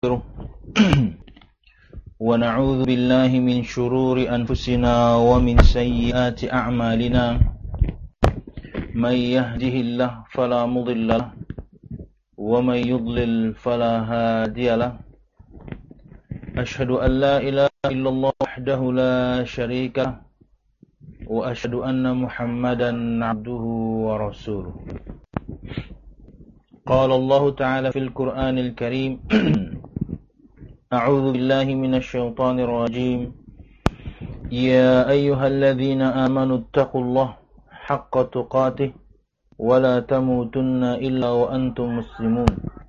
ونعوذ بالله من شرور أنفسنا ومن سيئات أعمالنا من يهده الله فلا مضل له ومن يضلل فلا هادي له أشهد أن لا إله إلا الله وحده لا شريك له وأشهد أن محمدا عبده ورسوله قال الله تعالى في القرآن الكريم أعوذ بالله من الشيطان الرجيم يا أيها الذين آمنوا اتقوا الله حق تقاته ولا تموتن إلا وأنتم مسلمون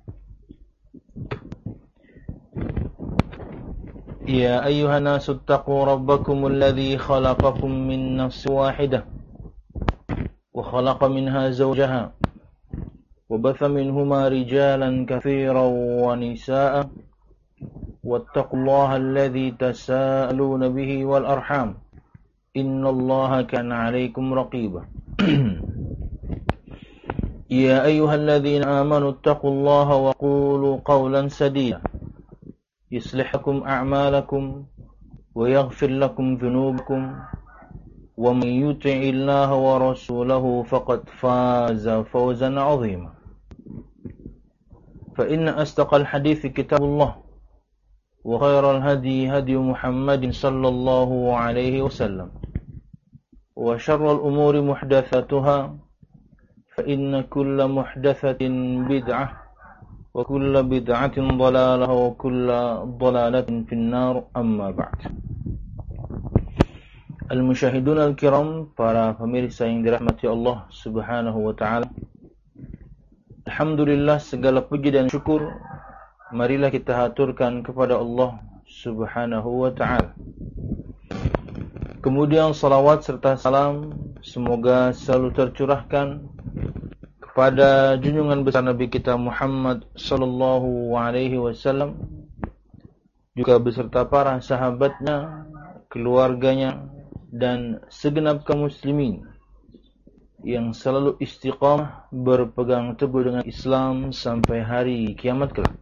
يا أيها الناس اتقوا ربكم الذي خلقكم من نفس واحدة وخلق منها زوجها وبث منهما رجالا كثيرا ونساء واتقوا الله الذي تساءلون به والأرحام إن الله كان عليكم رقيبا يا أيها الذين آمنوا اتقوا الله وقولوا قولا سديدا يصلح لكم أعمالكم ويغفر لكم ذنوبكم ومن يطع الله ورسوله فقد فاز فوزا عظيما فإن أصدق الحديث كتاب الله وخير الهدي هدي محمد صلى الله عليه وسلم وشر الأمور محدثاتها فإن كل محدثة بدعة وكل بدعة ضلالة وكل ضلالة في النار أما بعد. Al-Musyahidun al-Kiram, para pemirsa yang dirahmati Allah subhanahu wa ta'ala, alhamdulillah, segala puji dan syukur marilah kita haturkan kepada Allah subhanahu wa ta'ala. Kemudian salawat serta salam semoga selalu tercurahkan kepada junjungan besar Nabi kita Muhammad sallallahu alaihi wasallam, juga beserta para sahabatnya, keluarganya, dan segenap kaum muslimin yang selalu istiqamah berpegang teguh dengan Islam sampai hari kiamat kelak.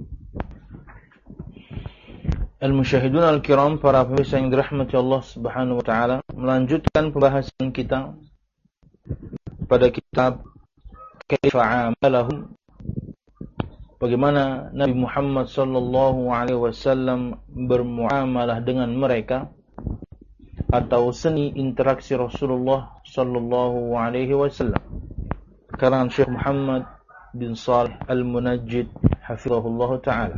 Al-Musyahidun al-Kiram, para pemirsa yang dirahmati Allah subhanahu wa ta'ala, melanjutkan pembahasan kita pada kitab Kaifa Amalahum, bagaimana Nabi Muhammad sallallahu alaihi wasallam bermuamalah dengan mereka, atau seni interaksi Rasulullah sallallahu alaihi wasallam, karangan Syekh Muhammad bin Shalih Al-Munajjid hafizahullah ta'ala.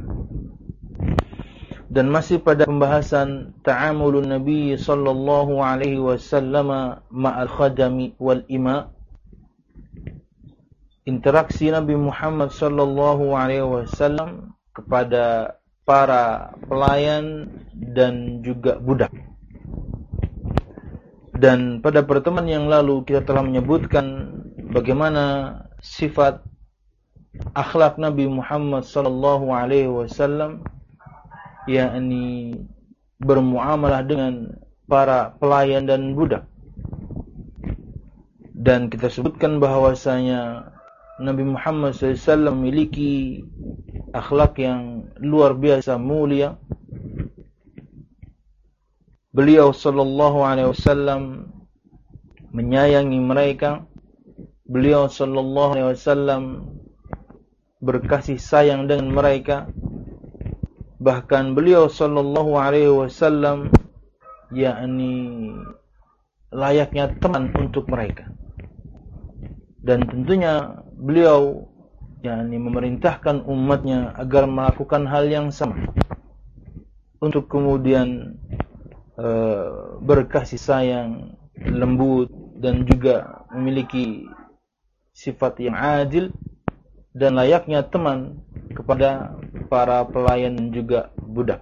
Dan masih pada pembahasan ta'amulun Nabi sallallahu alaihi wasallam ma'al khadami wal ima, interaksi Nabi Muhammad sallallahu alaihi wasallam kepada para pelayan dan juga budak. Dan pada pertemuan yang lalu kita telah menyebutkan bagaimana sifat akhlak Nabi Muhammad sallallahu alaihi wasallam, yakni bermuamalah dengan para pelayan dan budak. Dan kita sebutkan bahwasanya Nabi Muhammad SAW memiliki akhlak yang luar biasa mulia. Beliau sallallahu alaihi wasallam menyayangi mereka. Beliau sallallahu alaihi wasallam berkasih sayang dengan mereka. Bahkan beliau sallallahu alaihi wasallam yakni layaknya teman untuk mereka. Dan tentunya beliau yakni memerintahkan umatnya agar melakukan hal yang sama, untuk kemudian berkasih sayang, lembut, dan juga memiliki sifat yang adil dan layaknya teman kepada para pelayan dan juga budak.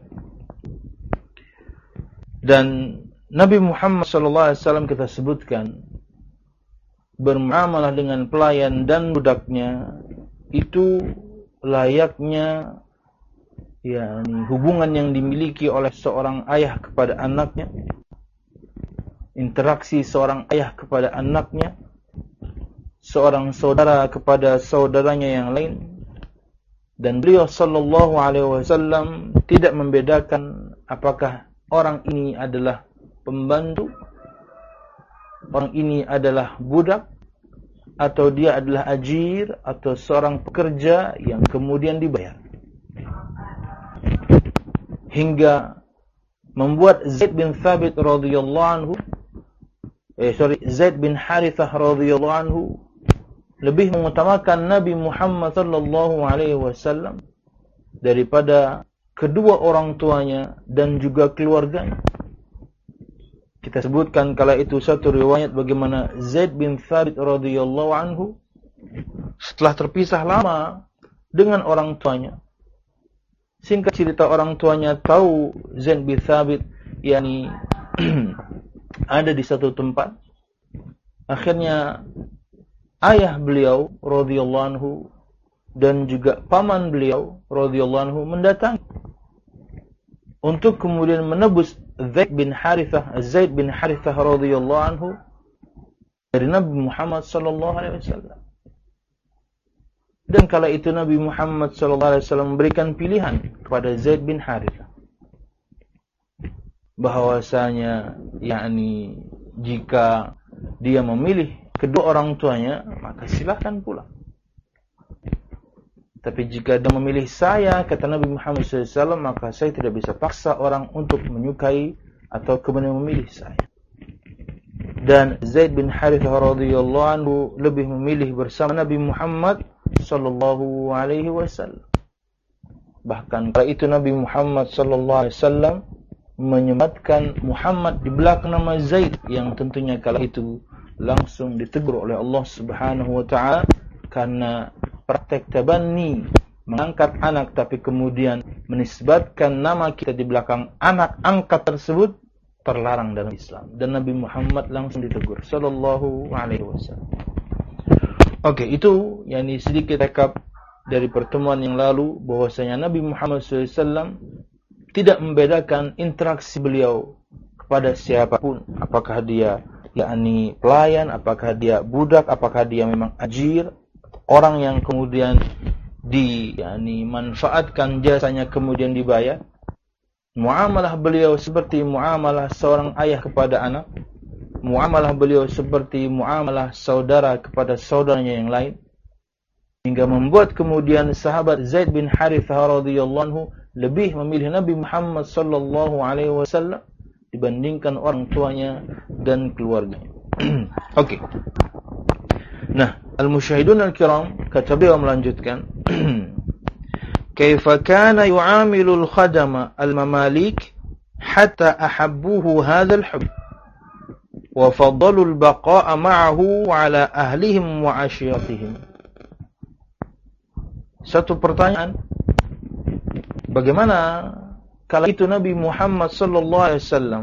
Dan Nabi Muhammad SAW kita sebutkan bermuamalah dengan pelayan dan budaknya itu layaknya yakni hubungan yang dimiliki oleh seorang ayah kepada anaknya, interaksi seorang ayah kepada anaknya, seorang saudara kepada saudaranya yang lain, Dan beliau sallallahu alaihi wasallam tidak membedakan apakah orang ini adalah pembantu, orang ini adalah budak, atau dia adalah ajir, atau seorang pekerja yang kemudian dibayar. Hingga membuat Zaid bin Thabit radhiyallahu anhu, Zaid bin Harithah radhiyallahu anhu lebih mengutamakan Nabi Muhammad sallallahu alaihi wasallam daripada kedua orang tuanya dan juga keluarganya. Kita sebutkan kala itu satu riwayat bagaimana Zaid bin Thabit radhiyallahu anhu setelah terpisah lama dengan orang tuanya. Singkat cerita, orang tuanya tahu Zaid bin Thabit yakni ada di satu tempat. Akhirnya ayah beliau radhiyallahu anhu dan juga paman beliau radhiyallahu anhu mendatangi untuk kemudian menebus Zaid bin Harithah radhiyallahu anhu dari Nabi Muhammad sallallahu alaihi wasallam. Dan kala itu Nabi Muhammad sallallahu alaihi wasallam memberikan pilihan kepada Zaid bin Harithah bahwasanya yakni jika dia memilih kedua orang tuanya maka silahkan pulang. Tapi jika dia memilih saya, kata Nabi Muhammad SAW, maka saya tidak bisa paksa orang untuk menyukai atau kemudian memilih saya. Dan Zaid bin Harithah radhiyallahu anhu lebih memilih bersama Nabi Muhammad sallallahu alaihi wasallam. Bahkan kala itu Nabi Muhammad sallallahu alaihi wasallam menyematkan Muhammad di belakang nama Zaid, yang tentunya kala itu langsung ditegur oleh Allah Subhanahu wa taala karena praktek tabanni, mengangkat anak tapi kemudian menisbatkan nama kita di belakang anak angkat tersebut terlarang dalam Islam. Dan Nabi Muhammad langsung ditegur sallallahu alaihi wasallam. Oke, itu yakni sedikit rekap dari pertemuan yang lalu bahwasanya Nabi Muhammad SAW tidak membedakan interaksi beliau kepada siapapun, apakah dia yakni pelayan, apakah dia budak, apakah dia memang ajir, orang yang kemudian manfaatkan jasanya kemudian dibayar. Muamalah beliau seperti muamalah seorang ayah kepada anak, muamalah beliau seperti muamalah saudara kepada saudaranya yang lain, hingga membuat kemudian sahabat Zaid bin Harithah radhiyallahu anhu lebih memilih Nabi Muhammad sallallahu alaihi wasallam dibandingkan orang tuanya dan keluarganya. Okey. Nah, al-musyahidun al-kiram, kata beliau melanjutkan, kaifa kana yu'amilu al-khadama al-mamalik hatta ahabbuhu hadha al-hubb wa faddalu al-baqa'a ma'ahu 'ala ahlihim wa 'ashiratihim. Satu pertanyaan, bagaimana kala itu Nabi Muhammad sallallahu alaihi wasallam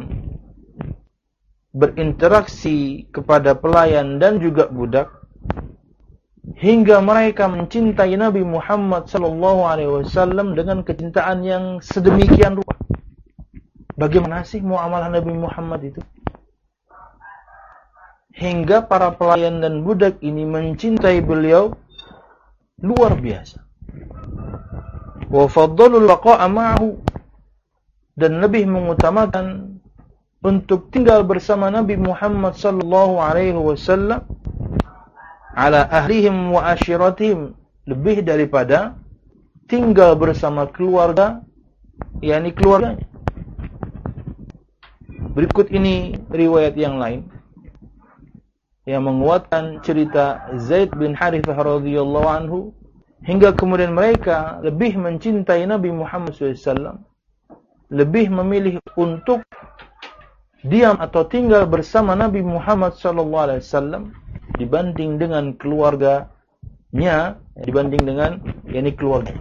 berinteraksi kepada pelayan dan juga budak hingga mereka mencintai Nabi Muhammad sallallahu alaihi wasallam dengan kecintaan yang sedemikian rupa. Bagaimana sih muamalah Nabi Muhammad itu? Hingga para pelayan dan budak ini mencintai beliau luar biasa. Wa faddalul baqa'a ma'ahu, dan lebih mengutamakan untuk tinggal bersama Nabi Muhammad sallallahu alaihi wasallam ala ahlihim wa ashiratihim, lebih daripada tinggal bersama keluarga, yakni keluarganya. Berikut ini riwayat yang lain yang menguatkan cerita Zaid bin Harithah radhiyallahu anhu, hingga kemudian mereka lebih mencintai Nabi Muhammad SAW, lebih memilih untuk diam atau tinggal bersama Nabi Muhammad SAW dibanding dengan keluarganya, dibanding dengan yakni keluarga.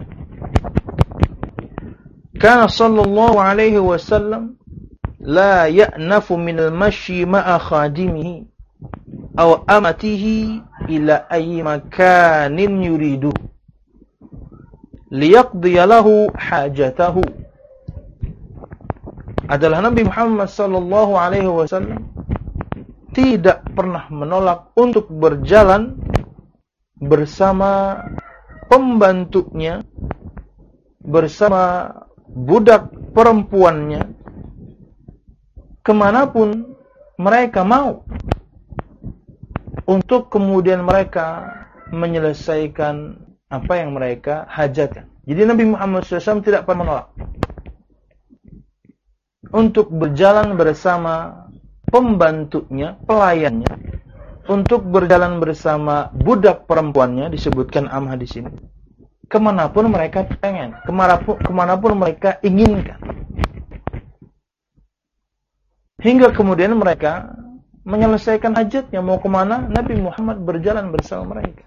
Kana sallallahu alaihi wasallam la ya'nafu min al-mashi ma'a khadimihi aw amatihi ila ayyi makanin yuridu liyaqdi lahu hajatahu. Adalah Nabi Muhammad sallallahu alaihi wasallam tidak pernah menolak untuk berjalan bersama pembantunya bersama budak perempuannya kemanapun mereka mau, untuk kemudian mereka menyelesaikan apa yang mereka hajatkan. Jadi Nabi Muhammad SAW tidak pernah menolak untuk berjalan bersama pembantunya, pelayannya, untuk berjalan bersama budak perempuannya, disebutkan amah di sini, kemanapun mereka pengen, kemanapun mereka inginkan, hingga kemudian mereka menyelesaikan hajatnya. Mau kemana, Nabi Muhammad berjalan bersama mereka.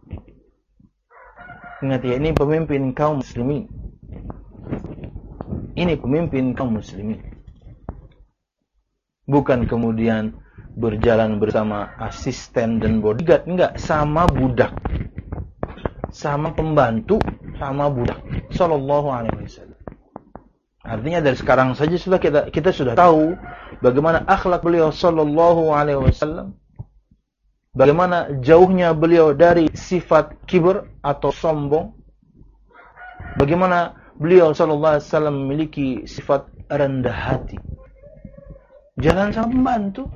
Ingat ya, ini pemimpin kaum muslimin. Ini pemimpin kaum muslimin. Bukan kemudian berjalan bersama asisten dan bodyguard, enggak, sama budak, sama pembantu, sama budak. Sallallahu alaihi wasallam. Artinya dari sekarang saja sudah kita sudah tahu bagaimana akhlak beliau sallallahu alaihi wasallam, bagaimana jauhnya beliau dari sifat kibr atau sombong, bagaimana beliau sallallahu alaihi wasallam memiliki sifat rendah hati. Jalan sama pembantu,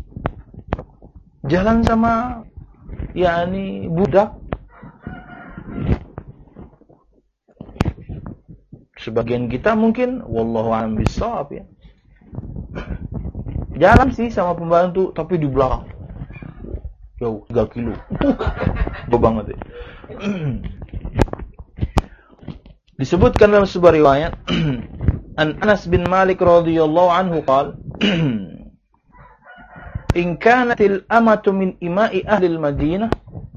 jalan sama budak. Sebagian kita mungkin wallahu a'lam bishawab ya, jalan sih sama pembantu tapi di belakang jauh 3 kilo. Jauh banget ya. Disebutkan dalam sebuah riwayat an Anas bin Malik radhiyallahu anhu qala in kanatil amatu min ima'i ahli al-Madinah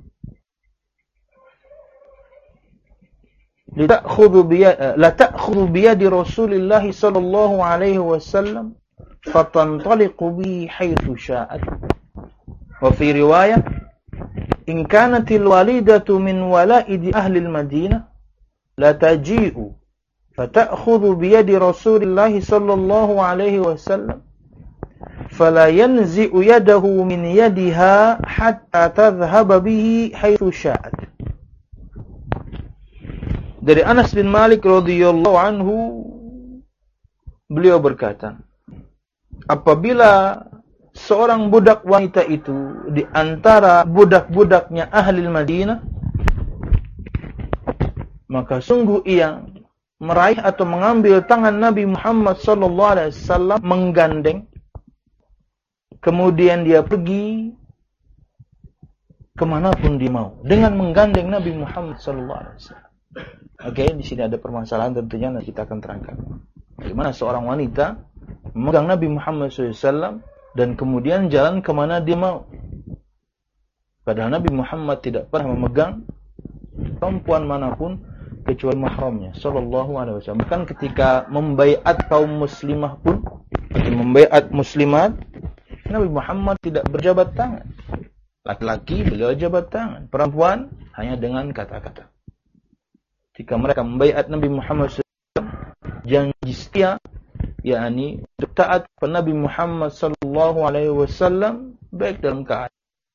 la ta'khudhu biyadi Rasulillah sallallahu alaihi wasallam fatantaliqu bi haitsu sya'at. Wa fi riwayah in kanatil walidatu min walaidi ahli al-Madinah la taji'u fata'khudhu biyadi Rasulillah sallallahu alaihi wasallam fala yanzi'u yadahu min yadiha hatta tadhhaba bihi haitsu sya'at. Dari Anas bin Malik radhiyallahu anhu, beliau berkata, apabila seorang budak wanita itu di antara budak-budaknya ahli Madinah, maka sungguh ia meraih atau mengambil tangan Nabi Muhammad sallallahu alaihi wasallam, menggandeng, kemudian dia pergi kemanapun dia mau dengan menggandeng Nabi Muhammad sallallahu alaihi wasallam. Oke, di sini ada permasalahan tentunya, nanti kita akan terangkan. Bagaimana seorang wanita memegang Nabi Muhammad SAW dan kemudian jalan kemana dia mau. Padahal Nabi Muhammad tidak pernah memegang perempuan manapun kecuali mahramnya sallallahu alaihi wasallam. Bahkan ketika membaiat kaum muslimah pun, atau membaiat muslimat, Nabi Muhammad tidak berjabat tangan. Laki-laki beliau jabat tangan, perempuan hanya dengan kata-kata. Ketika mereka membaiat Nabi Muhammad SAW, janji setia, yakni taat kepada Nabi Muhammad sallallahu alaihi wasallam baik dalam keadaan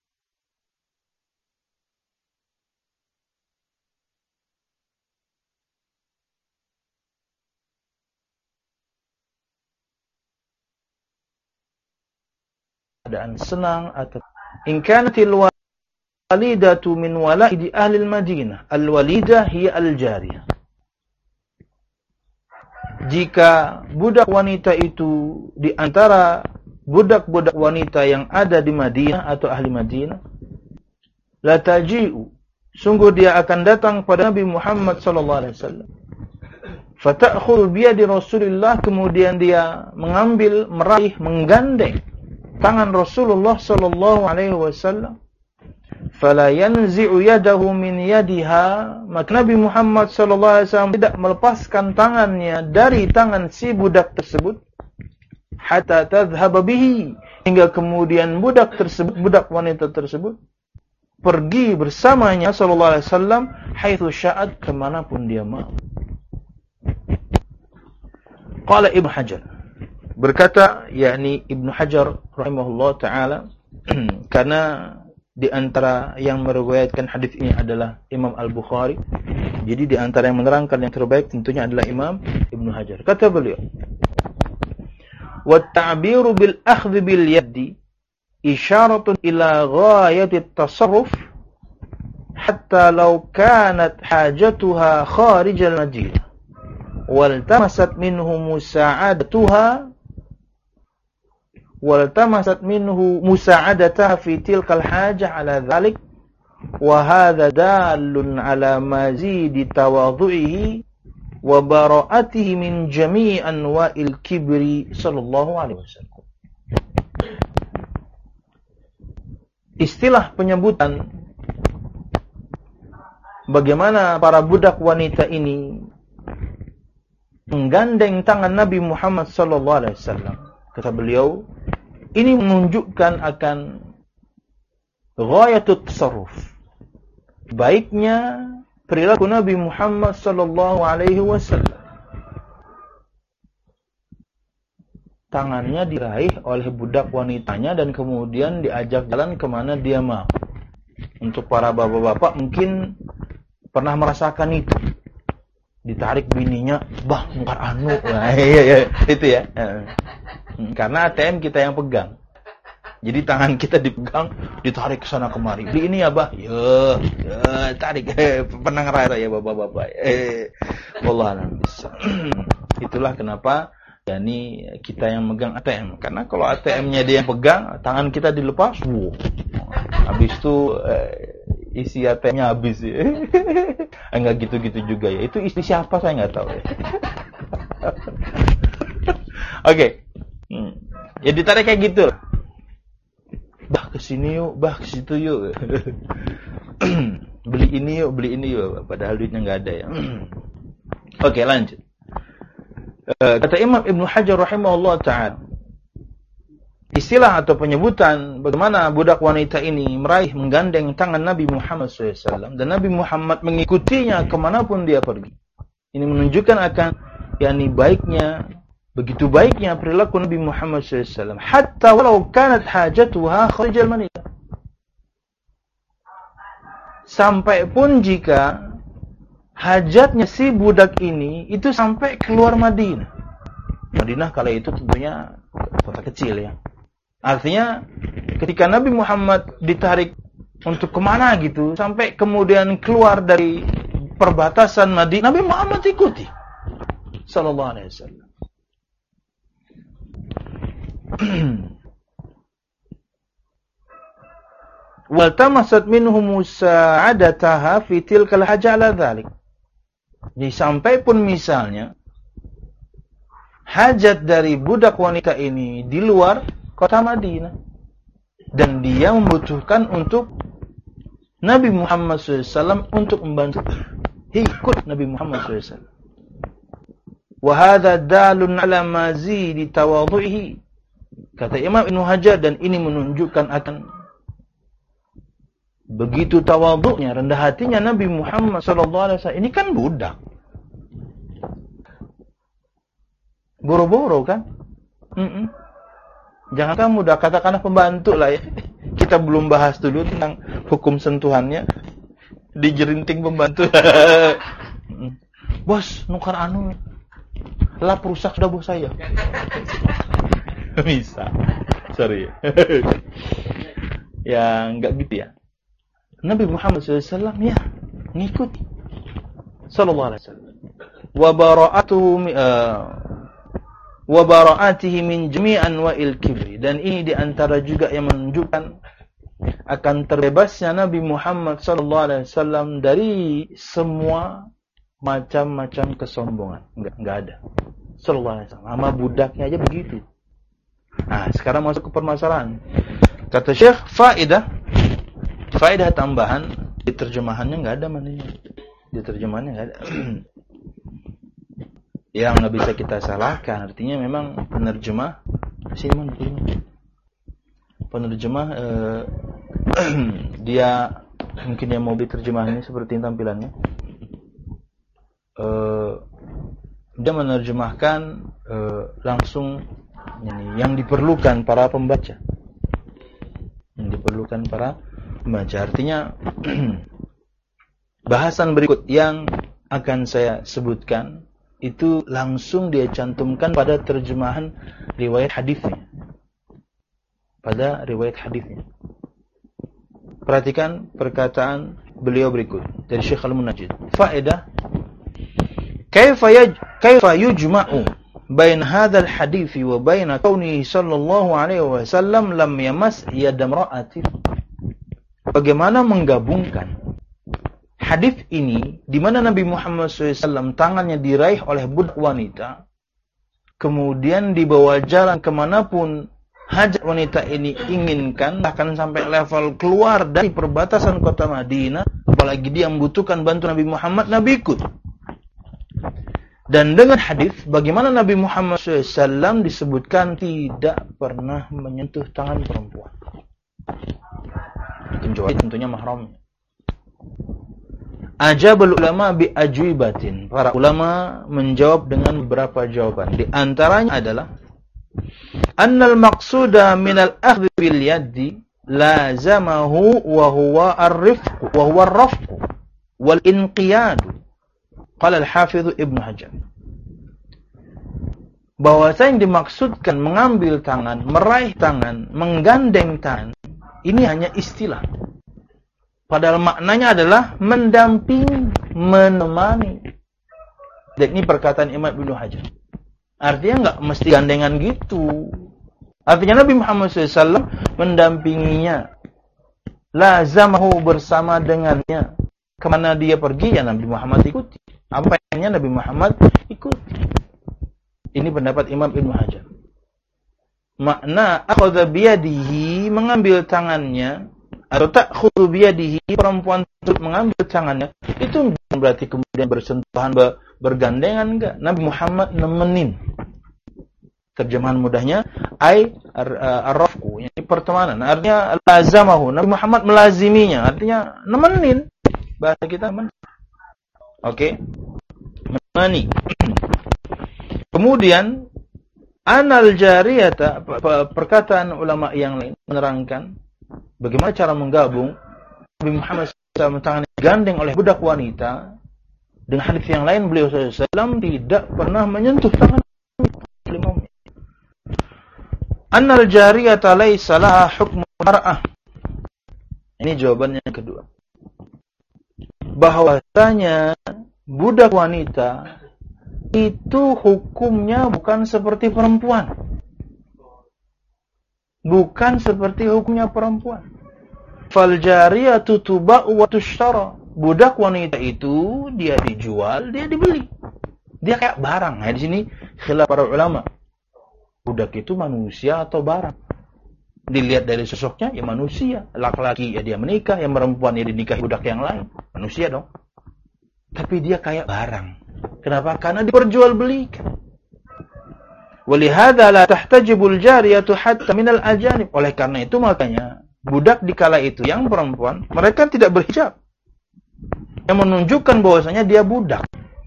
senang atau in kanatil walidatu min walaidi ahli al-Madinah. Al-walidah hiya al-jariyah. Jika budak wanita itu di antara budak-budak wanita yang ada di Madinah atau ahli Madinah, la taji'u, sungguh dia akan datang pada Nabi Muhammad sallallahu alaihi wasallam. Fata'khudhu biyadi Rasulillah, kemudian dia mengambil, meraih, menggandeng tangan Rasulullah sallallahu alaihi wasallam. Fala yanzi'u yadahu min yadiha, maka Nabi Muhammad sallallahu alaihi wasallam tidak melepaskan tangannya dari tangan si budak tersebut hatta tadhhaba bihi, hingga kemudian budak wanita tersebut pergi bersamanya sallallahu alaihi wasallam haitsu sya'at, kemanapun dia mau. Qala Ibnu Hajar, berkata yakni Ibnu Hajar rahimahullah taala, karena di antara yang meriwayatkan hadis ini adalah Imam Al-Bukhari, Jadi di antara yang menerangkan yang terbaik tentunya adalah Imam Ibnu Hajar. Kata beliau, "Wat-ta'biru bil akhdhi bil yadi isyaratun ila ghayati at-tasarruf hatta law kanat hajatuha kharij al-madinah waltamasat minhu musa'adataha fi tilka al-hajah ala dhalik wa hadha dalun ala mazidi tawadhu'ihi wa bara'atihi min jami' anwa'il kibri sallallahu alaihi wasallam." Istilah penyebutan bagaimana para budak wanita ini menggandeng tangan Nabi Muhammad sallallahu alaihi wasallam. Kata beliau, ini menunjukkan akan ghayatut tasarruf, baiknya perilaku Nabi Muhammad sallallahu alaihi wasallam. Tangannya diraih oleh budak wanitanya dan kemudian diajak jalan kemana dia mau. Untuk para bapak-bapak mungkin pernah merasakan itu. Ditarik bininya, bah, mungkar anu. Nah, iya, itu ya. Karena ATM kita yang pegang. Jadi tangan kita dipegang, ditarik ke sana kemari. Beli ini ya, bah. Ya, tarik. Pernah ngerasa ya bapak-bapak. Wallahualam bisa. Itulah kenapa yakni kita yang megang ATM. Karena kalau ATM-nya dia yang pegang, tangan kita dilepas, habis itu isi ATM-nya habis ya. Enggak gitu-gitu juga ya. Itu istri siapa saya nggak tahu ya. Oke. Ya ditarik kayak gitu. Bah kesini yuk, bah kesitu yuk. Beli ini yuk. Padahal duitnya nggak ada ya. Oke, lanjut. Kata Imam Ibnu Hajar rahimahullah ta'ala, istilah atau penyebutan bagaimana budak wanita ini menggandeng tangan Nabi Muhammad SAW dan Nabi Muhammad mengikutinya kemanapun dia pergi. Ini menunjukkan akan yakni begitu baiknya perilaku Nabi Muhammad SAW. Hatta walau kanat hajatuha kharijal Madinah. Sampai pun jika hajatnya si budak ini itu sampai keluar Madinah. Madinah kala itu tentunya kota kecil ya. Artinya ketika Nabi Muhammad ditarik untuk kemana gitu, sampai kemudian keluar dari perbatasan Madinah, Nabi Muhammad ikuti. Sallallahu alaihi wasallam. Waltamasat minhu musa'adataha fi tilkal hajah ala dhalik. Jadi sampai pun misalnya hajat dari budak wanita ini di luar kota Madinah dan dia membutuhkan untuk Nabi Muhammad SAW untuk membantu, ikut Nabi Muhammad SAW. Wa hadha dalun ala mazidi tawadhu'ihi. Kata Imam Ibnu Hajar, dan ini menunjukkan akan begitu tawadhu'nya, rendah hatinya Nabi Muhammad SAW. Ini kan budak, boro-boro kan. Jangan kamu udah katakanlah pembantu lah ya. Kita belum bahas dulu tentang hukum sentuhannya. Dijerinting pembantu. Bos, nukar anu. Lap rusak sudah bos saya. Bisa. Sorry. Ya enggak gitu ya. Nabi Muhammad SAW ya ngikuti sallallahu alaihi wasallam. Wa bara'atihi min jami'an wa'il kibri. Dan ini diantara juga yang menunjukkan akan terbebasnya Nabi Muhammad SAW dari semua macam-macam kesombongan. Enggak ada. Sallallahu alaihi wasallam. Sama budaknya aja begitu. Nah, sekarang masuk ke permasalahan. Kata Syekh, faedah tambahan di terjemahannya enggak ada mananya. Di terjemahannya enggak ada. Yang nggak bisa kita salahkan, artinya memang penerjemah sini mana penerjemah dia mungkin yang mau diterjemahnya seperti tampilannya, dia menerjemahkan langsung ini yang diperlukan para pembaca, artinya bahasan berikut yang akan saya sebutkan itu langsung dia cantumkan pada terjemahan riwayat hadisnya. Pada riwayat hadisnya. Perhatikan perkataan beliau berikut dari Syekh Al-Munajjid. Faedah, kaifa yujma'u bain hadzal hadits wa bain kaunihi sallallahu alaihi wasallam lam yamas yad imra'atin. Bagaimana menggabungkan hadis ini di mana Nabi Muhammad SAW tangannya diraih oleh budak wanita, kemudian dibawa jalan kemanapun hajat wanita ini inginkan, bahkan sampai level keluar dari perbatasan kota Madinah, apalagi dia membutuhkan bantuan Nabi Muhammad, Nabi ikut. Dan dengan hadis bagaimana Nabi Muhammad SAW disebutkan tidak pernah menyentuh tangan perempuan, kecuali tentunya mahramnya. Ajabul ulama bi ajwibatin. Para ulama menjawab dengan beberapa jawaban. Di antaranya adalah annal maqsuda minal akhdhi bil yadi lazamahu wa huwa ar-rifq wa huwa ar-rafq wal inqiyad. Qala al-Hafidz Ibnu Hajar. Bahwasanya yang dimaksudkan mengambil tangan, meraih tangan, menggandeng tangan, ini hanya istilah. Padahal maknanya adalah mendampingi, menemani. Dan ini perkataan Imam Ibnu Hajar. Artinya enggak mesti gandengan gitu. Artinya Nabi Muhammad SAW mendampinginya. Lazamahu, bersama dengannya. Kemana dia pergi, ya Nabi Muhammad ikuti. Apa yang Nabi Muhammad ikuti. Ini pendapat Imam Ibnu Hajar. Makna akhadha biyadihi, mengambil tangannya, atau ta'khudhu biyadihi, perempuan tersebut mengambil tangannya, itu bukan berarti kemudian bersentuhan, bergandengan, enggak. Nabi Muhammad nemenin. Terjemahan mudahnya ar-rafqu, yani pertemanan. Artinya lazamahu, Nabi Muhammad melaziminya, artinya nemenin. Bahasa kita teman. Oke. Menemani. Kemudian anal jariyata, perkataan ulama yang lain menerangkan bagaimana cara menggabung Nabi Muhammad SAW tangan digandeng oleh budak wanita. Dengan hadis yang lain beliau SAW tidak pernah menyentuh tangan imamnya. Annal jariyata laisa laha hukmu mar'ah. Ini jawabannya yang kedua. Bahwasanya budak wanita itu hukumnya bukan seperti perempuan. Bukan seperti hukumnya perempuan. Fal jariyatu tuba'u wa tushtara. Budak wanita itu dia dijual, dia dibeli. Dia kayak barang. Nah, di sini khilaf para ulama. Budak itu manusia atau barang? Dilihat dari sosoknya, ya manusia. Laki-laki ya dia menikah, yang perempuan ya dinikahi budak yang lain. Manusia dong. Tapi dia kayak barang. Kenapa? Karena diperjualbelikan. Walihada la tahtajibul jariyatu hatta minal ajanib. Oleh karena itu makanya budak di kala itu yang perempuan, mereka tidak berhijab. Yang menunjukkan bahwasanya dia budak.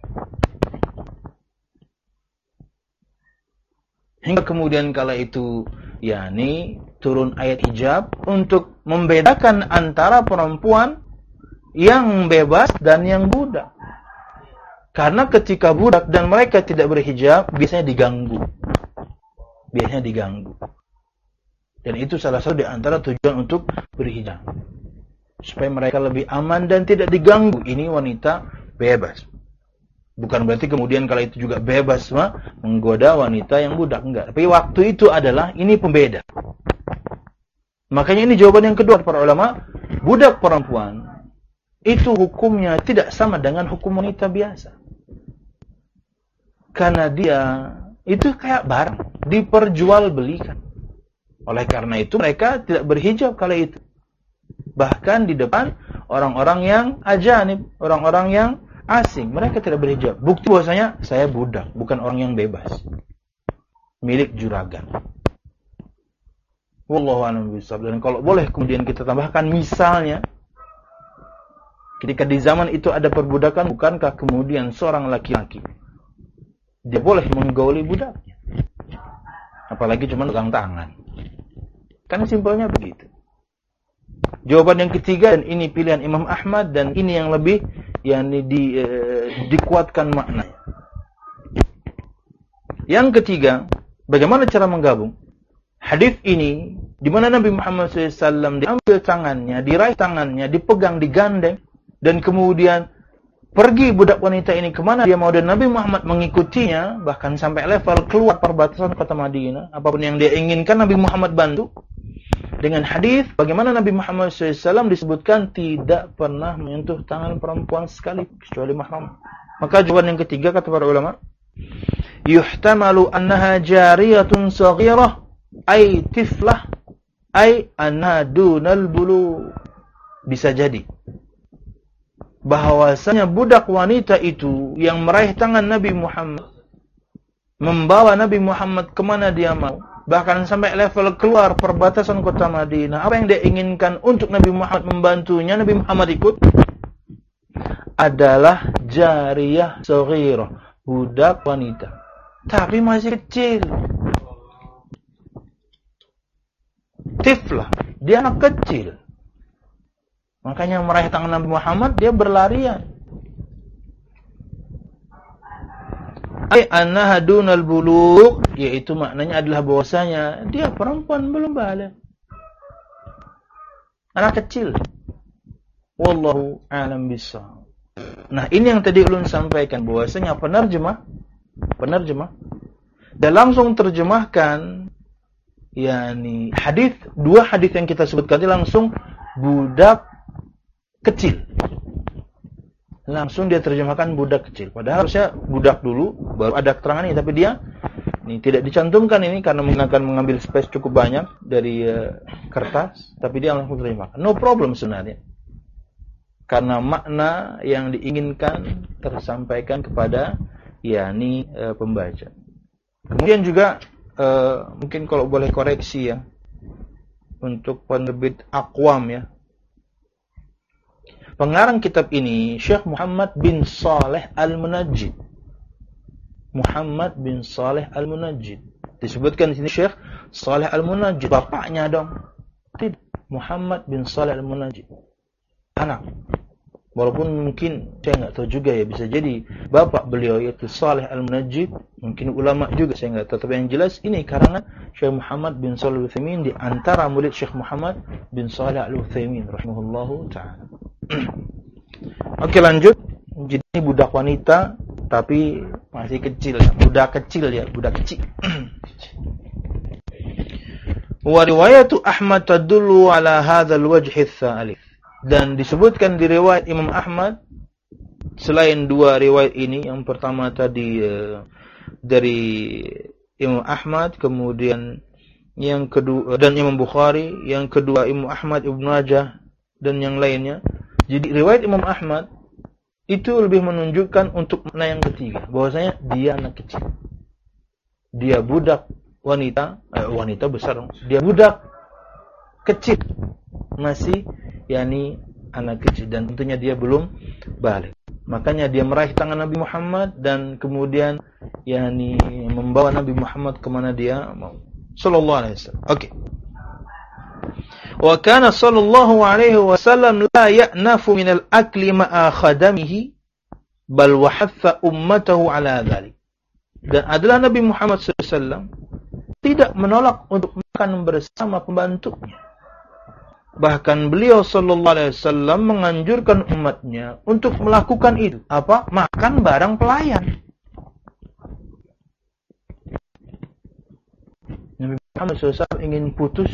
Hingga kemudian kala itu yakni turun ayat hijab untuk membedakan antara perempuan yang bebas dan yang budak. Karena ketika budak dan mereka tidak berhijab, biasanya diganggu. Biasanya diganggu. Dan itu salah satu di antara tujuan untuk berhijab. Supaya mereka lebih aman dan tidak diganggu. Ini wanita bebas. Bukan berarti kemudian kalau itu juga bebas menggoda wanita yang budak. Enggak. Tapi waktu itu adalah ini pembeda. Makanya ini jawaban yang kedua para ulama. Budak perempuan itu hukumnya tidak sama dengan hukum wanita biasa. Karena dia itu kayak barang, diperjualbelikan. Oleh karena itu mereka tidak berhijab kala itu. Bahkan di depan orang-orang yang ajanib, orang-orang yang asing, mereka tidak berhijab. Bukti bahwasanya saya budak, bukan orang yang bebas. Milik juragan. Wallahu a'lam bishawab. Dan kalau boleh kemudian kita tambahkan misalnya ketika di zaman itu ada perbudakan, bukankah kemudian seorang laki-laki dia boleh menggauli budaknya? Apalagi cuma pegang tangan. Kan simpelnya begitu. Jawaban yang ketiga, dan ini pilihan Imam Ahmad, dan ini yang lebih dikuatkan maknanya. Yang ketiga, bagaimana cara menggabung hadis ini di mana Nabi Muhammad SAW diambil tangannya, diraih tangannya, dipegang, digandeng, dan kemudian pergi budak wanita ini kemana dia mau, dan Nabi Muhammad mengikutinya, bahkan sampai level keluar perbatasan kota Madinah. Apapun yang dia inginkan Nabi Muhammad bantu. Dengan hadis bagaimana Nabi Muhammad SAW disebutkan tidak pernah menyentuh tangan perempuan sekali kecuali mahram. Maka jawaban yang ketiga kata para ulama, yuhtamalu annaha jariyatun saghirah ay tiflah ay anna dunal bulu. Bisa jadi bahwasanya budak wanita itu yang meraih tangan Nabi Muhammad, membawa Nabi Muhammad kemana dia mau, bahkan sampai level keluar perbatasan kota Madinah. Apa yang dia inginkan untuk Nabi Muhammad membantunya, Nabi Muhammad ikut, adalah jariyah saghirah, budak wanita, tapi masih kecil. Tiflah, dia anak kecil. Makanya meraih tangan Nabi Muhammad, dia berlarian. Ay annaha dunal bulugh, yaitu maknanya adalah bahwasanya dia perempuan belum balik, anak kecil. Wallahu a'lam bishawab. Nah, ini yang tadi ulun sampaikan, bahwasanya penerjemah dan langsung terjemahkan dua hadis yang kita sebutkan tadi langsung budak kecil. Langsung dia terjemahkan budak kecil. Padahal harusnya budak dulu, baru ada keterangan ini. Tapi dia tidak dicantumkan ini karena akan mengambil space cukup banyak dari kertas. Tapi dia langsung terjemahkan. No problem sebenarnya. Karena makna yang diinginkan tersampaikan kepada pembaca. Kemudian juga mungkin kalau boleh koreksi ya, untuk penerbit Aqwam ya. Pengarang kitab ini Syekh Muhammad bin Saleh Al-Munajjid. Muhammad bin Saleh Al-Munajjid. Disebutkan di sini Syekh Saleh Al-Munajjid, bapaknya dong. Tidak, Muhammad bin Saleh Al-Munajjid. Anak. Walaupun mungkin saya enggak tahu juga ya, bisa jadi bapak beliau yaitu Saleh Al-Munajjid, mungkin ulama juga saya enggak tahu. Tapi yang jelas ini karangan Syekh Muhammad bin Shalih Al-Utsaimin, di antara murid Syekh Muhammad bin Shalih Al-Utsaimin rahimahullahu taala. Oke, lanjut. Jadi budak wanita tapi masih kecil ya. Budak kecil. Wa riwayatu Ahmad tadullu ala hadzal wajh ats-tsalits. Dan disebutkan di riwayat Imam Ahmad selain dua riwayat ini, yang pertama tadi dari Imam Ahmad, kemudian yang kedua dan Imam Bukhari, yang kedua Imam Ahmad Ibnu Majah dan yang lainnya. Jadi riwayat Imam Ahmad itu lebih menunjukkan untuk makna yang ketiga, bahwasanya dia anak kecil. Dia budak wanita besar dong. Dia budak kecil, masih anak kecil, dan tentunya dia belum balik. Makanya dia meraih tangan Nabi Muhammad dan kemudian membawa Nabi Muhammad kemana dia mau. Sallallahu alaihi wasallam. Oke. Wa kana sallallahu alaihi wasallam la ya'nafu min al-akli ma'a khadamihi bal wa hatha ummatahu ala dhalik. Dan adalah Nabi Muhammad SAW tidak menolak untuk makan bersama pembantunya. Bahkan beliau sallallahu alaihi wasallam menganjurkan umatnya untuk melakukan itu. Apa? Makan bareng pelayan. Nabi Muhammad SAW ingin putus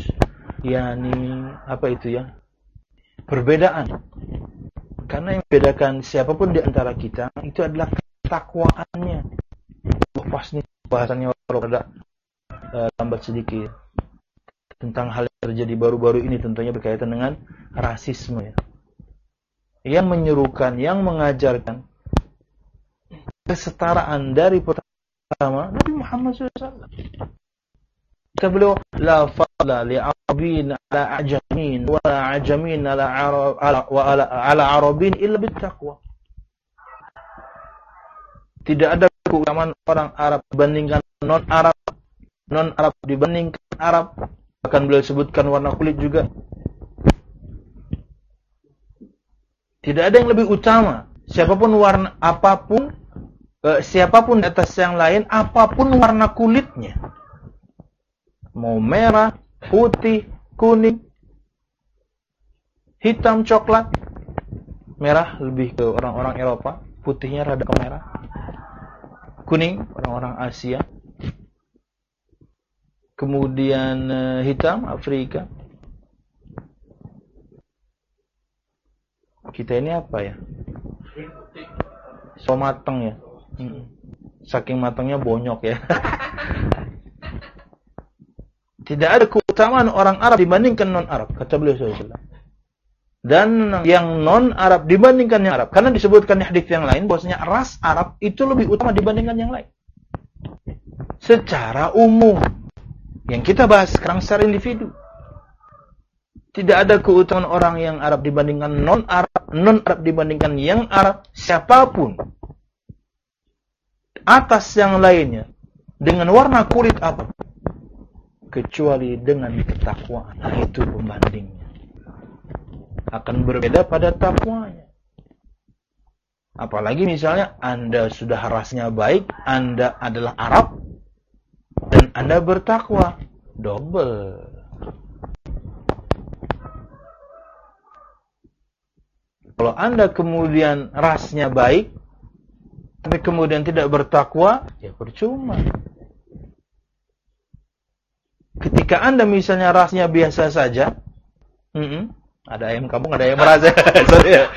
perbedaan. Karena yang membedakan siapapun di antara kita itu adalah ketakwaannya. Pas nih bahasannya rada lambat sedikit. Tentang hal yang terjadi baru-baru ini, tentunya berkaitan dengan rasisme ya. Yang menyerukan, yang mengajarkan kesetaraan dari pertama Nabi Muhammad SAW. Kata beliau, la fadla li arabin ala ajamin wa ajamin ala arabin illa bittaqwa. Tidak ada keutamaan orang Arab dibandingkan non-Arab, non-Arab dibandingkan Arab. Bahkan beliau sebutkan warna kulit juga. Tidak ada yang lebih utama siapapun warna apapun, siapapun di atas yang lain, apapun warna kulitnya, mau merah, putih, kuning, hitam, coklat, merah lebih ke orang-orang Eropa, putihnya rada ke merah, kuning orang-orang Asia, kemudian hitam Afrika. Kita ini apa ya? So mateng ya. Saking matangnya bonyok ya. Tidak ada keutamaan orang Arab dibandingkan non-Arab, kata beliau SAW. Dan yang non-Arab dibandingkan yang Arab, karena disebutkan di hadis yang lain bahwasanya ras Arab itu lebih utama dibandingkan yang lain. Secara umum, yang kita bahas sekarang secara individu. Tidak ada keutamaan orang yang Arab dibandingkan non-Arab, non-Arab dibandingkan yang Arab, siapapun atas yang lainnya dengan warna kulit apa, kecuali dengan ketakwaan. Nah, itu pembandingnya. Akan berbeda pada takwanya. Apalagi misalnya Anda sudah rasnya baik, Anda adalah Arab, dan Anda bertakwa, double. Kalau Anda kemudian rasnya baik, tapi kemudian tidak bertakwa, ya percuma. Ketika Anda misalnya rasnya biasa saja, ada ayam kampung, ada ayam ras. Sorry ya.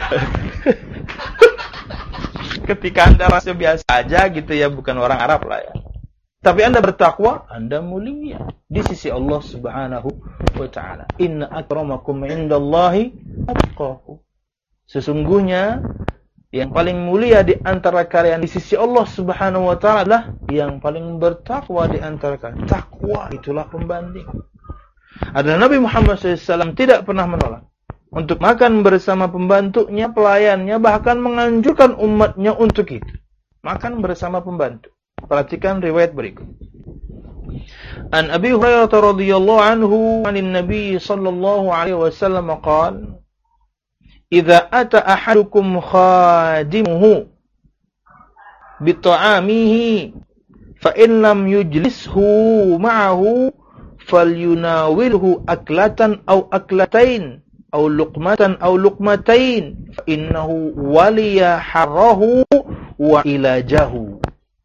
Ketika Anda rasnya biasa saja gitu ya, bukan orang Arab lah ya. Tapi Anda bertakwa, Anda mulia di sisi Allah Subhanahu wa taala. Inna akramakum indallahi atqakum. Sesungguhnya yang paling mulia di antara kalian di sisi Allah Subhanahu wa taala adalah yang paling bertakwa di antara kalian. Takwa itulah pembanding. Adalah Nabi Muhammad SAW tidak pernah menolak untuk makan bersama pembantunya, pelayannya, bahkan menganjurkan umatnya untuk itu. Makan bersama pembantu. Perhatikan riwayat berikut. An Abi Hurairah radhiyallahu anhu, anin Nabi sallallahu alaihi wasallam qala: "Idza ata ahadukum khadimuhu bi ta'amihi fa in lam yujlishu ma'ahu falyunawilhu aklatan aw aklatain aw luqmatan aw luqmatain fa innahu waliya harrahu wa ilajahu."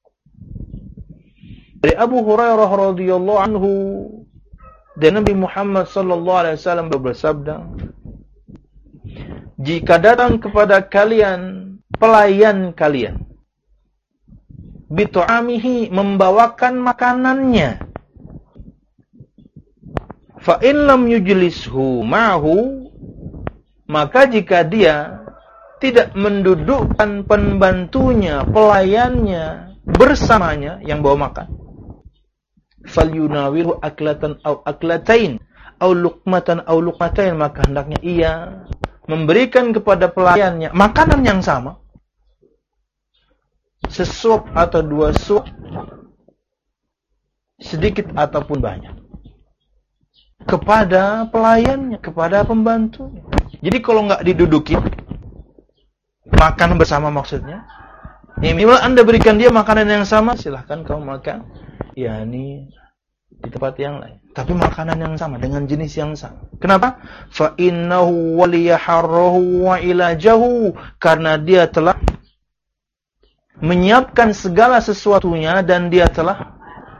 Dari Abu Hurairah radhiyallahu anhu, dan Nabi Muhammad sallallahu alaihi wasallam bersabda, jika datang kepada kalian pelayan kalian, bitu'amihi, membawakan makanannya, fa in lam yujlishu ma'ahu, maka jika dia tidak mendudukkan pembantunya, pelayannya bersamanya yang bawa makan, falyunawilhu aklatan aw aklatain aw luqmatan aw luqmatain, maka hendaknya ia memberikan kepada pelayannya makanan yang sama, sesuap atau dua suap, sedikit ataupun banyak, kepada pelayannya, kepada pembantunya. Jadi kalau nggak didudukin, makan bersama maksudnya, ya minimal Anda berikan dia makanan yang sama, silahkan kamu makan, yakni di tempat yang lain, tapi makanan yang sama dengan jenis yang sama. Kenapa? Fa innahu waliyaharrahu wa ilajahu, karena dia telah menyiapkan segala sesuatunya dan dia telah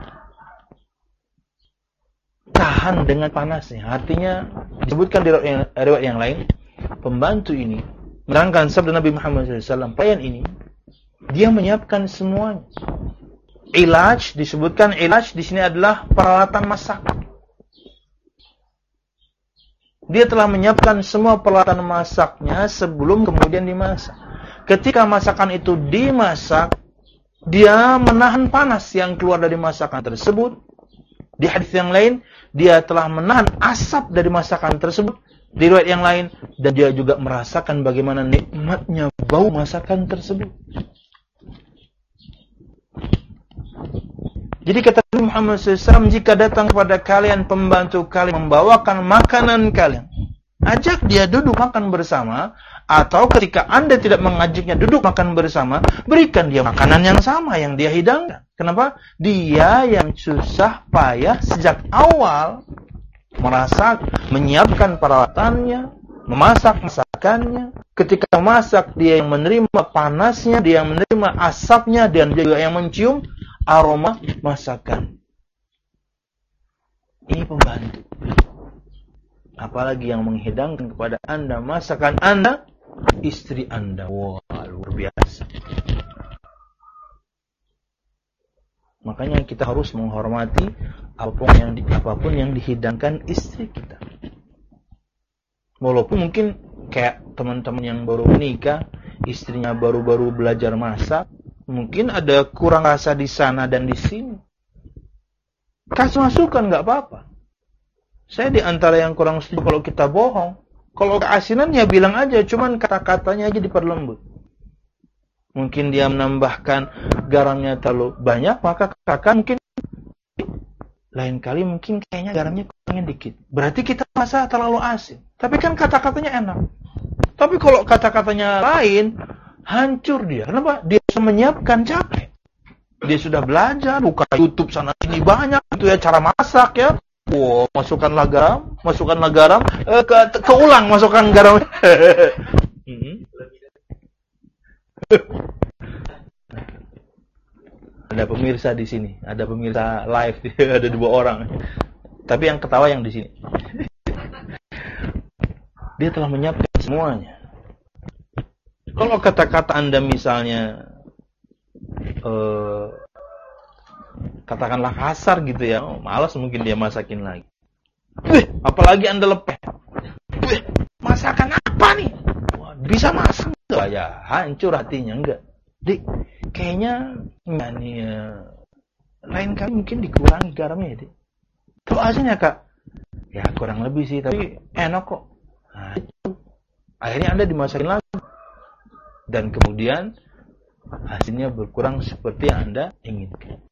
tahan dengan panasnya. Artinya disebutkan di riwayat yang lain, pembantu ini menerangkan sabda Nabi Muhammad SAW, pelayan ini dia menyiapkan semuanya. Ilaj, disebutkan ilaj di sini adalah peralatan masak. Dia telah menyiapkan semua peralatan masaknya sebelum kemudian dimasak. Ketika masakan itu dimasak, dia menahan panas yang keluar dari masakan tersebut. Di hadis yang lain, dia telah menahan asap dari masakan tersebut. Di riwayat yang lain, dan dia juga merasakan bagaimana nikmatnya bau masakan tersebut. Jadi kata Muhammad SAW, jika datang kepada kalian pembantu kalian membawakan makanan kalian, ajak dia duduk makan bersama, Atau ketika Anda tidak mengajaknya duduk makan bersama, berikan dia makanan yang sama yang dia hidangkan. Kenapa? Dia yang susah payah sejak awal menyiapkan peralatannya, memasak masakannya. Ketika memasak, dia yang menerima panasnya, dia yang menerima asapnya, dan dia juga yang mencium aroma masakan. Ini pembantu. Apalagi yang menghidangkan kepada Anda masakan Anda, istri Anda. Wah, luar biasa. Makanya kita harus menghormati apapun yang dihidangkan istri kita. Walaupun mungkin kayak teman-teman yang baru menikah, istrinya baru-baru belajar masak, mungkin ada kurang rasa di sana dan di sini. Kasih masukan nggak apa-apa. Saya di antara yang kurang setuju kalau kita bohong. Kalau keasinan ya bilang aja, cuman kata-katanya aja diperlembut. Mungkin dia menambahkan garamnya terlalu banyak, maka kakak mungkin lain kali mungkin kayaknya garamnya kurangnya dikit. Berarti kita merasa terlalu asin. Tapi kan kata-katanya enak. Tapi kalau kata-katanya lain, hancur dia. Kenapa? Dia sudah menyiapkan capek. Dia sudah belajar, buka YouTube sana sini banyak itu ya cara masak ya. Wow, masukkanlah garam, keulang masukkan garam. Ada pemirsa di sini, ada pemirsa live, ada 2 orang. Tapi yang ketawa yang di sini. Dia telah menyiapkan semuanya. Kalau kata-kata Anda misalnya katakanlah kasar gitu ya, malas mungkin dia masakin lagi. Apalagi Anda lepeh. Masakan apa nih? Wah, bisa masak enggak? Ya, hancur hatinya enggak. Dik, kayaknya enggak nih. Lain kali mungkin dikurangi garamnya ya, Dik. Kalau asinnya, Kak? Ya, kurang lebih sih, tapi enak kok. Nah, itu. Akhirnya Anda dimasakin lagi. Dan kemudian hasilnya berkurang seperti yang Anda inginkan.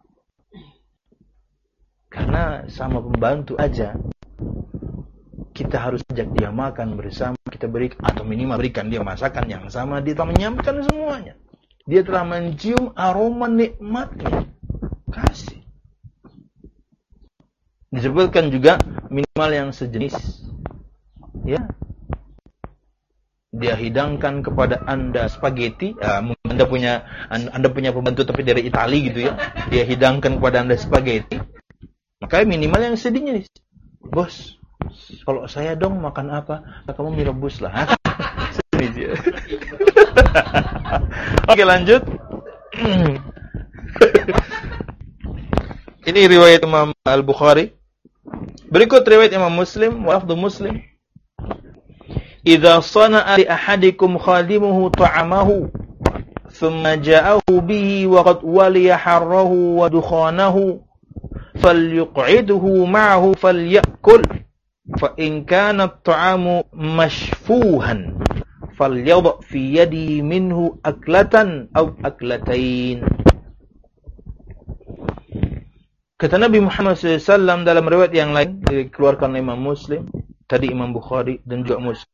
Karena sama pembantu aja, kita harus ajak dia makan bersama, kita beri atau minimal berikan dia masakan yang sama, dia telah menyiapkan semuanya. Dia telah mencium aroma nikmatnya. Kasih. Disebutkan juga minimal yang sejenis. Ya. Dia hidangkan kepada Anda spaghetti. Mungkin Anda punya pembantu tapi dari Italia gitu ya. Dia hidangkan kepada Anda spaghetti. Makanya minimal yang sedihnya. Bos, kalau saya dong makan apa? Kamu mie rebus lah. Sedih. Oke, lanjut. Ini riwayat Imam Al-Bukhari. Berikut riwayat Imam Muslim, wa lafdhu Muslim. Idza sana'a li ahadikum khadimuhu ta'amahu, thumma ja'ahu bihi wa qad waliya harrahu wa dukhanahu, falyuq'idhu ma'ahu falyakul, fa in kana at-ta'amu mashfuhan, falyadh fi yadihi minhu aklatan aw aklatain. Kata Nabi Muhammad SAW dalam riwayat yang lain dikeluarkan oleh Imam Muslim, tadi Imam Bukhari dan juga Muslim.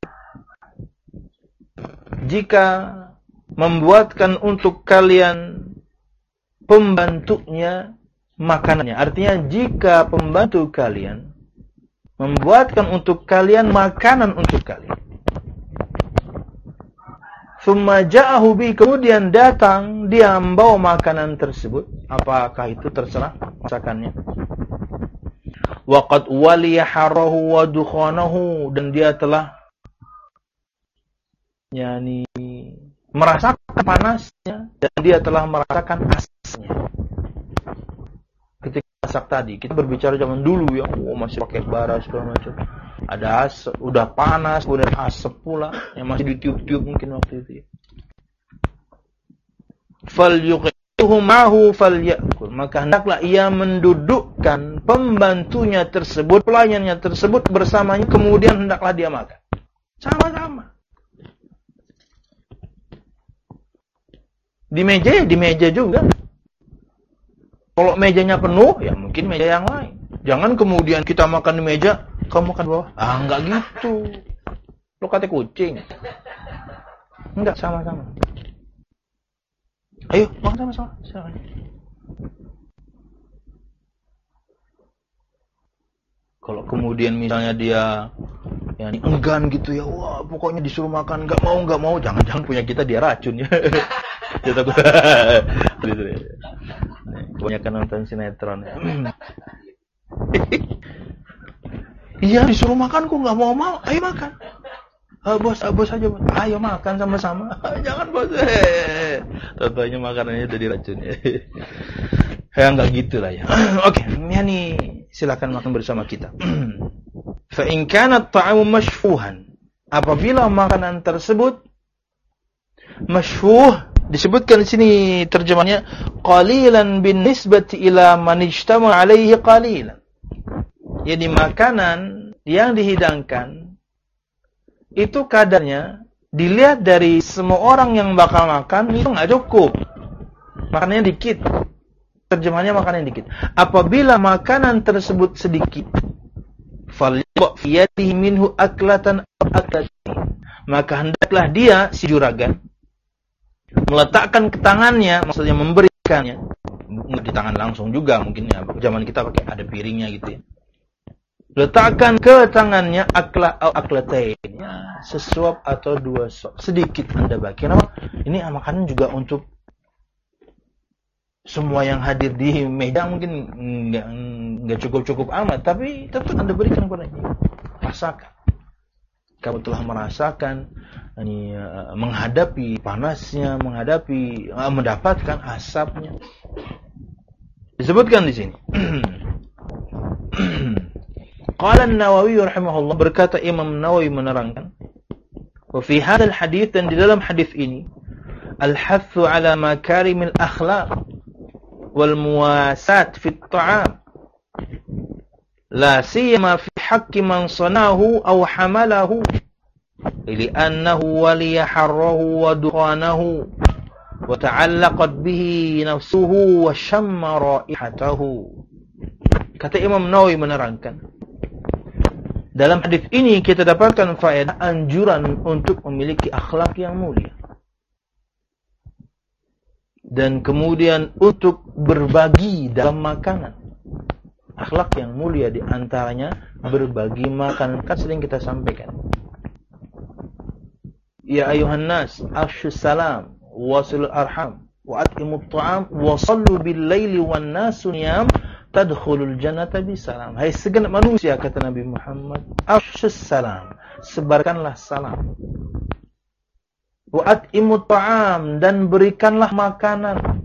Jika membuatkan untuk kalian pembantunya makanannya, artinya jika pembantu kalian membuatkan untuk kalian makanan untuk kalian, thumma ja'ahu bi, kemudian datang dia membawa makanan tersebut, apakah itu terserah masakannya, wa qad waliya harahu wa dukhanahu, dan dia telah merasakan panasnya dan dia telah merasakan asapnya. Ketika masak tadi, kita berbicara zaman dulu ya, masih pakai bara segala macam. Ada asap, udah panas, kemudian asap pula yang masih ditiup-tiup mungkin waktu itu. Falyuqidhu ma'ahu falyakul, maka hendaklah ia mendudukkan pembantunya tersebut, pelayannya tersebut bersamanya, kemudian hendaklah dia makan. Sama-sama. Di meja juga. Kalau mejanya penuh, ya mungkin meja yang lain. Jangan kemudian kita makan di meja, kamu makan di bawah. Enggak gitu. Lo kata kucing. Enggak, sama-sama. Ayo, makan sama-sama. Silakan. Kalau kemudian misalnya dia enggan gitu ya, wah pokoknya disuruh makan, enggak mau, jangan-jangan punya kita dia racun ya. Dia takut. Kebanyakan nonton sinetron ya. Iya disuruh makan kok nggak mau, ayo makan. Bos aja bos. Ayo makan sama-sama. Jangan bos. Tentunya makanannya udah diracun ya. Ya nggak gitulah ya. Oke, Yani silakan makan bersama kita. Fa in kana at-ta'amu mashfuhan, apabila makanan tersebut mashfuh, disebutkan di sini terjemahnya qalilan bin nisbati ila man ijtama alaihi qalilan. Jadi makanan yang dihidangkan itu kadarnya dilihat dari semua orang yang bakal makan itu nggak cukup, makanannya dikit. Terjemahnya makanan dikit. Apabila makanan tersebut sedikit, falyadha fi yadihi minhu aklatan aklatayn, maka hendaklah dia si juragan meletakkan ke tangannya, maksudnya memberikannya, nggak di tangan langsung juga mungkin ya. Zaman kita pakai ada piringnya gitu ya. Letakkan ke tangannya aklatain, ya, sesuap atau dua suap, sedikit Anda bagi. Kenapa? Ini makanan juga untuk semua yang hadir di meja, mungkin enggak cukup amat, tapi tetap Anda berikan kepadanya. Rasakan. Kamu telah merasakan ini menghadapi panasnya, mendapatkan asapnya. Disebutkan di sini. Qala An-Nawawi rahimahullah, berkata Imam Nawawi menerangkan, wa fi hadzal hadits, dan di dalam hadis ini, al-hathu ala makarimil akhlaq wal muwasat fi at-ta'am la siyama fi haqqi man sanahu aw hamalahu li'annahu waliya harrahu wa dukhanahu wa ta'allaqat bihi nafsuhu wa shamma raihatahu. Kata Imam Nawawi menerangkan, dalam hadis ini kita dapatkan faedah anjuran untuk memiliki akhlak yang mulia. Dan kemudian untuk berbagi dalam makanan. Akhlak yang mulia di antaranya berbagi makanan. Kan sering kita sampaikan. Ya ayuhan nas, afshus salam, wasilul arham, wa at'imut ta'am, wa sallu bil laili wan nasu niyam, tadkhulul jannata bisalam. Hai segenap manusia, kata Nabi Muhammad, afshus salam, sebarkanlah salam. Wa at'imut ta'am, dan berikanlah makanan.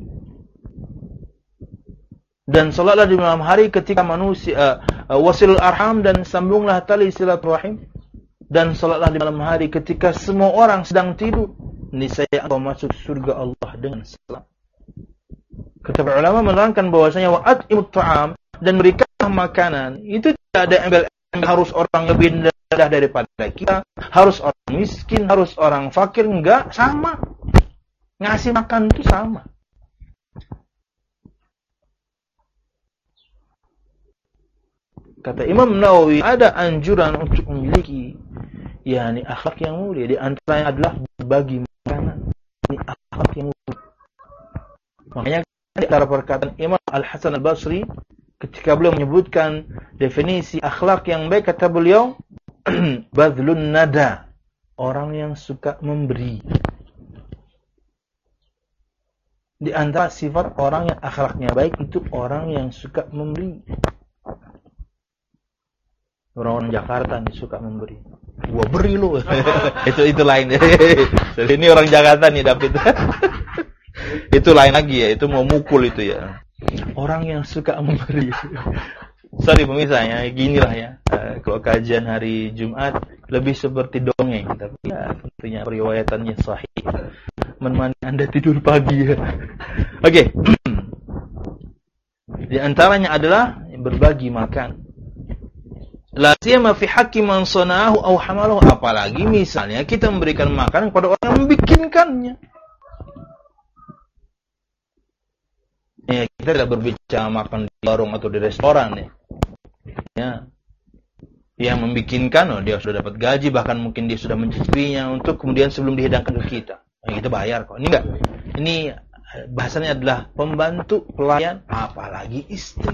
Dan salatlah di malam hari ketika manusia, wasilul arham, dan sambunglah tali silaturahim. Dan salatlah di malam hari ketika semua orang sedang tidur. Niscaya engkau masuk surga Allah dengan salam. Kata ulama menerangkan bahwasanya wa at'imut ta'am, dan berikanlah makanan, itu tidak ada embel-embel harus orang lebih rendah daripada kita, harus orang miskin, harus orang fakir, enggak, sama. Ngasih makan itu sama. Kata Imam Nawawi, ada anjuran untuk memiliki akhlak yang mulia, di antaranya adalah berbagi makanan. Ini akhlak yang mulia. Makanya di antara perkataan Imam Al-Hasan Al-Basri ketika beliau menyebutkan definisi akhlak yang baik, kata beliau, badlun nada, orang yang suka memberi. Di antara sifat orang yang akhlaknya baik itu orang yang suka memberi. Orang-orang Jakarta nih suka memberi. Gua beri lu. itu lain. Ini orang Jakarta nih David. Itu lain lagi ya, itu mau mukul itu ya. Orang yang suka memberi. Sorry pemirsa ya, ginilah ya. Kalau kajian hari Jumat lebih seperti dongeng, tapi ya tentunya riwayatannya sahih. Menemani Anda tidur pagi ya. Oke. Di antaranya adalah berbagi makan. La siyama fi haqqi man sana'ahu aw hamalahu, apalagi misalnya kita memberikan makanan kepada orang yang membikinkannya. Ya, kita tidak berbicara makan di warung atau di restoran ya. Ya. Yang membikinkan, dia sudah dapat gaji, bahkan mungkin dia sudah mencicipinya untuk kemudian sebelum dihidangkan ke kita. Kita bayar kok. Ini enggak. Ini bahasanya adalah pembantu, pelayan, apalagi istri.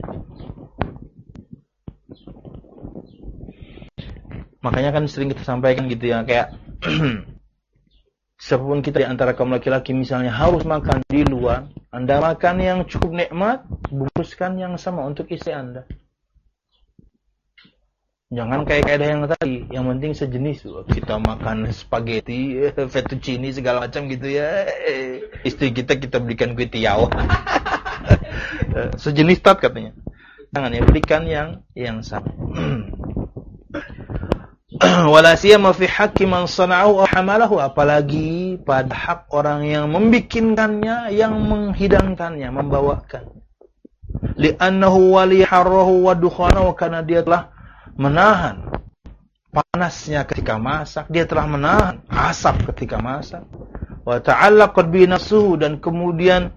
Makanya kan sering kita sampaikan gitu ya, kayak siapapun kita di antara kaum laki-laki misalnya harus makan di luar, Anda makan yang cukup nikmat, bungkuskan yang sama untuk istri Anda. Jangan kayak kaidah yang tadi, yang penting sejenis. Kita makan spaghetti, fettuccine segala macam gitu ya. Istri kita belikan kue tiaw. Sejenis tat katanya. Jangan ya, belikan yang sama. Wala siyama fi haqqi man sana'ahu aw hamalahu, apalagi pada hak orang yang membikinkannya, yang menghidangkannya, membawakan. Li'annahu wali harrahu wa dukhanahu, karena dia telah menahan panasnya ketika masak, dia telah menahan asap ketika masak. Wa ta'allaqat bi nafsuhu, dan kemudian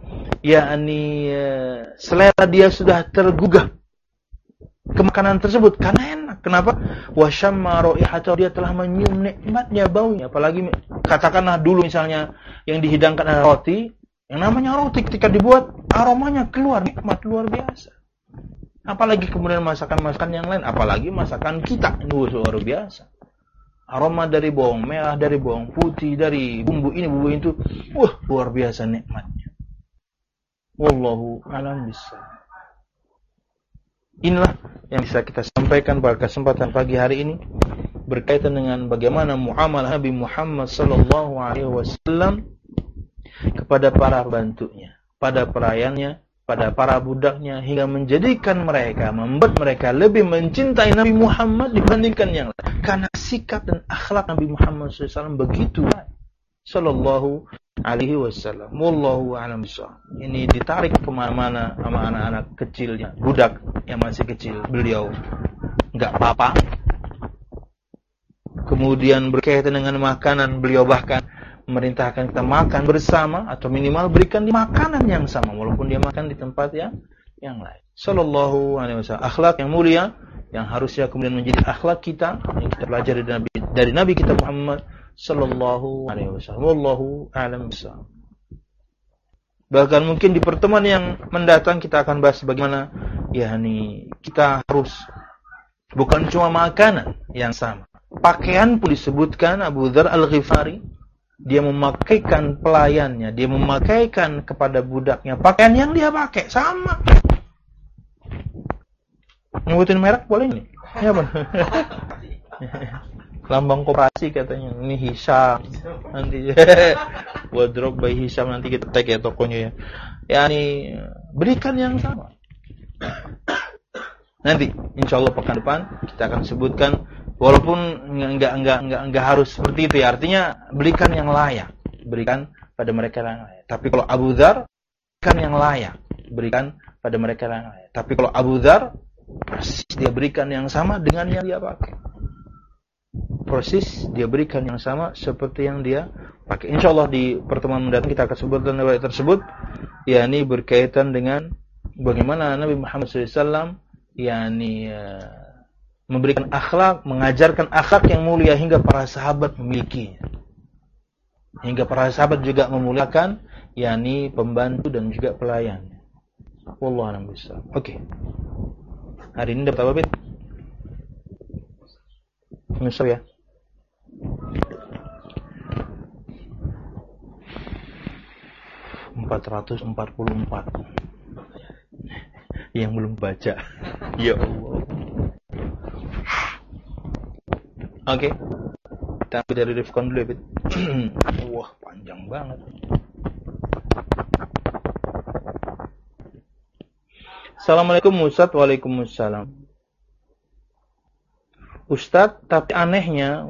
selera dia sudah tergugah ke makanan tersebut karena enak. Kenapa? Wa shamma raihatahu, dia telah menyium nikmatnya baunya. Apalagi katakanlah dulu misalnya yang dihidangkan adalah roti, yang namanya roti ketika dibuat aromanya keluar, nikmat luar biasa. Apalagi kemudian masakan-masakan yang lain, apalagi masakan kita, luar biasa. Aroma dari bawang merah, dari bawang putih, dari bumbu ini, bumbu itu, luar biasa nikmatnya. Wallahu a'lam bishawab. Inilah yang bisa kita sampaikan pada kesempatan pagi hari ini berkaitan dengan bagaimana muamalah Nabi Muhammad sallallahu alaihi wasallam kepada para bantunya, pada pelayannya, pada para budaknya, hingga menjadikan mereka, membuat mereka lebih mencintai Nabi Muhammad dibandingkan yang lain. Karena sikap dan akhlak Nabi Muhammad SAW begitu sallallahu alaihi wasallam. Wallahu a'lam bishawab. Ini ditarik kemana-mana sama anak-anak kecilnya, budak yang masih kecil. Beliau enggak apa-apa. Kemudian berkaitan dengan makanan, beliau bahkan memerintahkan kita makan bersama, atau minimal berikan di makanan yang sama walaupun dia makan di tempat yang lain. Sallallahu alaihi wasallam. Akhlak yang mulia yang harusnya kemudian menjadi akhlak kita yang kita pelajari dari Nabi kita Muhammad sallallahu alaihi wasallam. Wallahu a'lam bishawab. Bahkan mungkin di pertemuan yang mendatang kita akan bahas bagaimana kita harus bukan cuma makanan yang sama. Pakaian pun disebutkan. Abu Dzar Al-Ghifari, dia memakaikan pelayannya, dia memakaikan kepada budaknya pakaian yang dia pakai sama. Nyebutin merek boleh nih? Ya benar. Lambang koperasi katanya. Ini Hisham. Nanti wardrobe by Hisham, nanti kita tag ya tokonya ya. Berikan yang sama. Nanti insyaallah pekan depan kita akan sebutkan. Walaupun enggak harus seperti itu ya. Artinya berikan yang layak. Berikan pada mereka yang layak. Tapi kalau Abu Dzar, berikan yang layak. Berikan pada mereka yang layak. Tapi kalau Abu Dzar, persis dia berikan yang sama dengan yang dia pakai. Persis dia berikan yang sama seperti yang dia pakai. InsyaAllah di pertemuan mendatang kita akan sebutkan riwayat tersebut. Ini berkaitan dengan bagaimana Nabi Muhammad SAW memberikan akhlak, mengajarkan akhlak yang mulia hingga para sahabat memilikinya. Hingga para sahabat juga memuliakan pembantu dan juga pelayan. Wallahu a'lam bishawab. Oke. Hari ini dapat apa, Bet? Nyesel ya. .444 yang belum baca. Ya Allah. Oke. Kita ambil dari Rifkon dulu ya, Bet. Wah, panjang banget. Assalamualaikum Ustaz. Waalaikumsalam. Ustaz, tapi anehnya,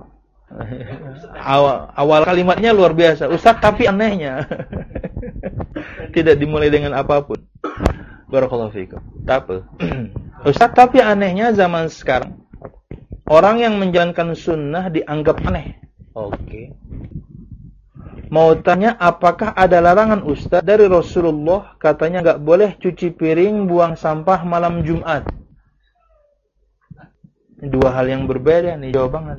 awal kalimatnya luar biasa. Ustaz, tapi anehnya. Tidak dimulai dengan apapun. Barakallahu fiikum. Tapi Ustaz, tapi anehnya zaman sekarang orang yang menjalankan sunnah dianggap aneh. Oke. Mau tanya, apakah ada larangan Ustaz dari Rasulullah, katanya enggak boleh cuci piring, buang sampah malam Jumat? Dua hal yang berbeda nih jawabannya.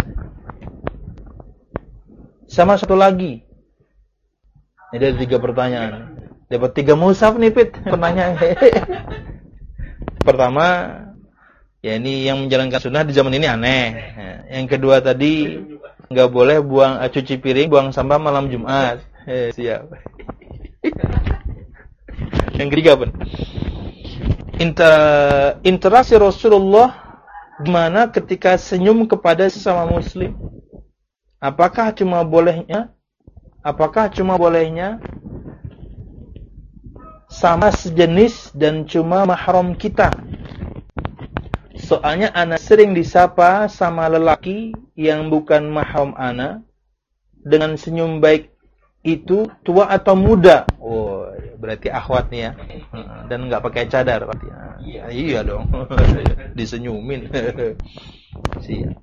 Sama satu lagi. Ini ada 3 pertanyaan. Dapat 3 mushaf nih, Pit. Pertanyaan. Pertama, ya ini yang menjalankan sunnah di zaman ini aneh. Yang kedua tadi, nggak boleh cuci piring, buang sampah malam Jumat. Siap. Yang ketiga apa? Interaksi Rasulullah gimana ketika senyum kepada sesama muslim? Apakah cuma bolehnya sama sejenis dan cuma mahram kita? Soalnya ana sering disapa sama lelaki yang bukan mahram ana dengan senyum baik itu tua atau muda. Oh, berarti akhwat nih ya. Dan enggak pakai cadar berarti. Ya, iya dong. Disenyumin. Siap.